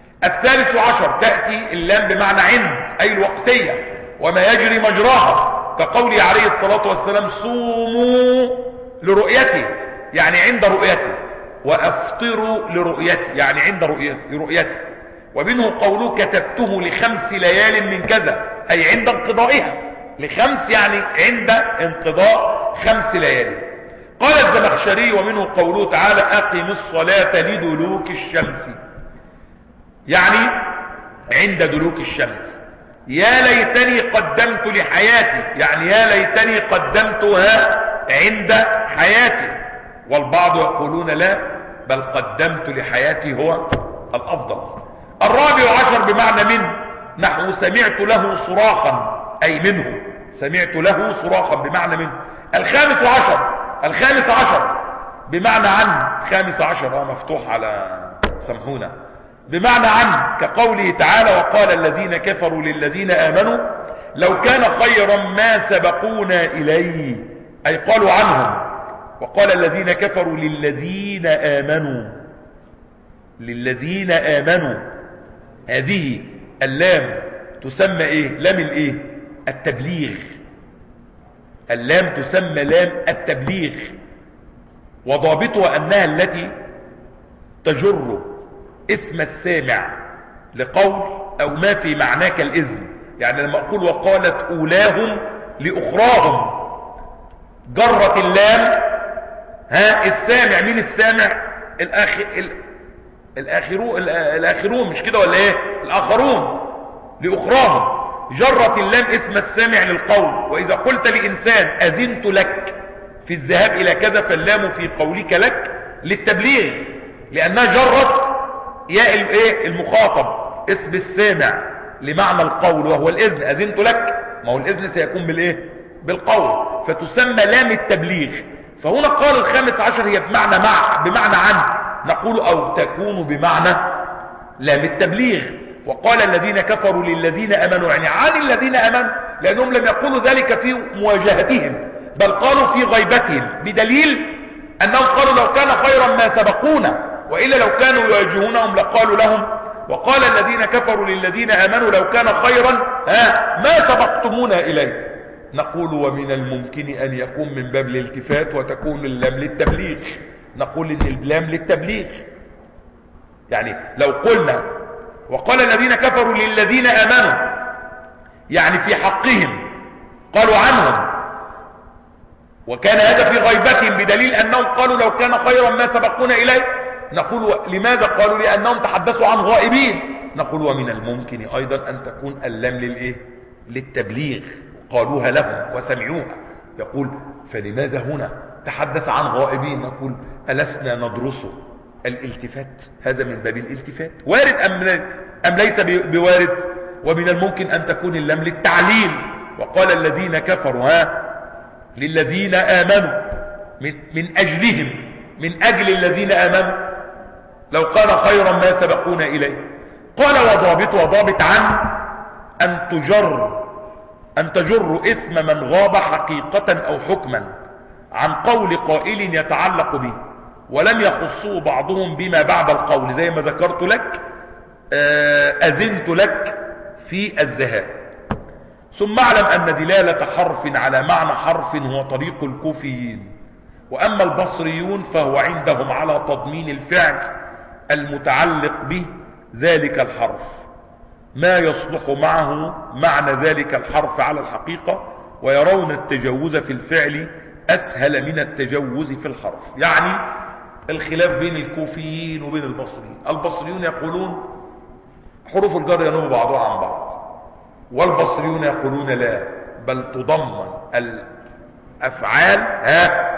الثالث عشر تأتي اللام بمعنى عند، أي الوقتية، وما يجري مجراها، كقوله عليه الصلاة والسلام صوموا لرؤيته يعني عند رؤيته، وافطروا لرؤيته يعني عند رؤيته. ومنه قوله كتبته لخمس ليال من كذا اي عند انقضائها، لخمس يعني عند انقضاء خمس ليالي. قال الزمخشري ومنه قوله تعالى اقم الصلاة لدلوك الشمس يعني عند دلوك الشمس. يا ليتني قدمت لحياتي يعني يا ليتني قدمتها عند حياتي. والبعض يقولون لا بل قدمت لحياتي هو الافضل. الرابع عشر بمعنى من نحو سمعت له صراخا اي منه، سمعت له صراخا بمعنى منه. الخامس عشر الخامس عشر بمعنى عن، خامس عشر اه مفتوح على سمحونا بمعنى عن كقوله تعالى وقال الذين كفروا للذين آمنوا لو كان خيرا ما سبقونا إليه أي قالوا عنهم. وقال الذين كفروا للذين آمنوا للذين آمنوا هذه اللام تسمى ايه؟ لام الايه؟ التبليغ. اللام تسمى لام التبليغ وضابطها انها التي تجر اسم السامع لقول او ما في معناك الاذن. يعني لما اقول وقالت اولاهم لاخراهم جرت اللام ها السامع. مين السامع؟ الآخر الاخرون الاخرون مش كده ولا ايه؟ الاخرون لاخراهم جرت اللام اسم السامع للقول. واذا قلت لانسان اذنت لك في الذهاب الى كذا فاللام في قولك لك للتبليغ لانها جرت ياء الايه المخاطب اسم السامع لمعنى القول وهو الاذن. اذنت لك ما هو الاذن سيكون بالايه؟ بالقول فتسمى لام التبليغ. فهنا قال الخامس عشر هي بمعنى مع بمعنى عن نقول او تكون بمعنى لام التبليغ. وقال الذين كفروا للذين امنوا يعني عن الذين امنوا لانهم لم يقولوا ذلك في مواجهتهم بل قالوا في غيبتهم بدليل انهم قالوا لو كان خيرا ما سبقونا والا لو كانوا يواجهونهم لقالوا لهم وقال الذين كفروا للذين امنوا لو كان خيرا ها ما سبقتمونا اليه. نقول ومن الممكن ان يكون من باب الالتفات وتكون اللام للتبليغ. نقول ان اللام للتبليغ يعني لو قلنا وقال الذين كفروا للذين امنوا يعني في حقهم قالوا عنهم وكان هذا في غيبتهم بدليل انهم قالوا لو كان خيرا ما سبقونا اليه. نقول لماذا قالوا؟ لانهم تحدثوا عن غائبين. نقول ومن الممكن ايضا ان تكون اللام للايه؟ للتبليغ قالوها لهم وسمعوها. يقول فلماذا هنا تحدث عن غائبين؟ نقول ألسنا ندرسه الالتفات؟ هذا من باب الالتفات. وارد أم, أم ليس بوارد؟ ومن الممكن أن تكون اللام للتعليل. وقال الذين كفروا ها للذين آمنوا من, من أجلهم من أجل الذين آمنوا لو كان خيرا ما سبقونا إليه. قال وضابط وضابط عن أن تجر أن تجر اسم من غاب حقيقة أو حكما عن قول قائل يتعلق به ولم يخصه بعضهم بما بعد القول زي ما ذكرت لك أذنت لك في الذهاب. ثم اعلم أن دلالة حرف على معنى حرف هو طريق الكوفيين. وأما البصريون فهو عندهم على تضمين الفعل المتعلق به ذلك الحرف ما يصلح معه معنى ذلك الحرف على الحقيقة ويرون التجوز في الفعل أسهل من التجوز في الحرف. يعني الخلاف بين الكوفيين وبين البصريين. البصريون يقولون حروف الجر ينوب بعضها عن بعض والبصريون يقولون لا بل تضمن الأفعال ها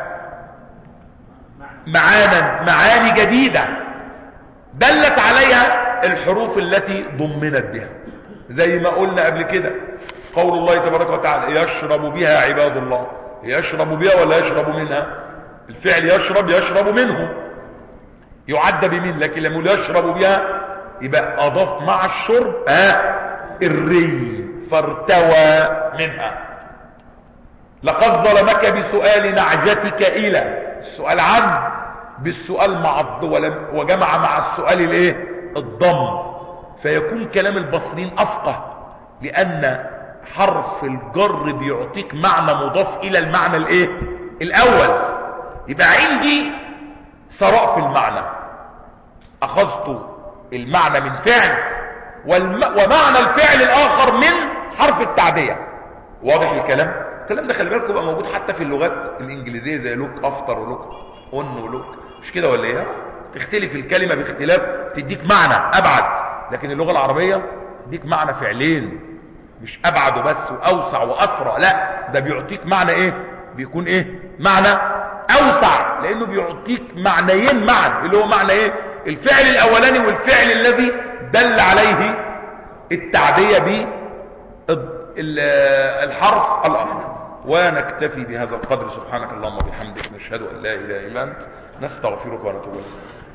معانا معاني جديدة دلت عليها الحروف التي ضمنت بها زي ما قلنا قبل كده قول الله تبارك وتعالى يشرب بها عباد الله. يشرب بها ولا يشرب منها؟ الفعل يشرب يشرب منه يعد بمن، لكن لما يشرب بها يبقى اضاف مع الشرب ها الري فارتوى منها. لقد ظلمك بسؤال نعجتك الى السؤال عن بالسؤال مع الض وجمع مع السؤال الايه الضم فيكون كلام البصريين افقه لان حرف الجر بيعطيك معنى مضاف الى المعنى الايه الاول. يبقى عندي ثراء في المعنى، اخذت المعنى من فعل والم... ومعنى الفعل الاخر من حرف التعدية. واضح الكلام؟ الكلام ده خلي بالكم بقى موجود حتى في اللغات الانجليزية زي لوك افتر ولوك اون ولوك، مش كده ولا ايه؟ تختلف الكلمة باختلاف تديك معنى ابعد، لكن اللغة العربية تديك معنى فعلين، مش ابعد وبس واوسع واسرع، لا ده بيعطيك معنى ايه؟ بيكون ايه؟ معنى اوسع، لانه بيعطيك معنيين معا، اللي هو معنى ايه؟ الفعل الاولاني والفعل الذي دل عليه التعدية بالحرف الاخر. ونكتفي بهذا القدر. سبحانك اللهم وبحمدك، نشهد ان لا اله الا انت، نستغفرك ونتوب اليك.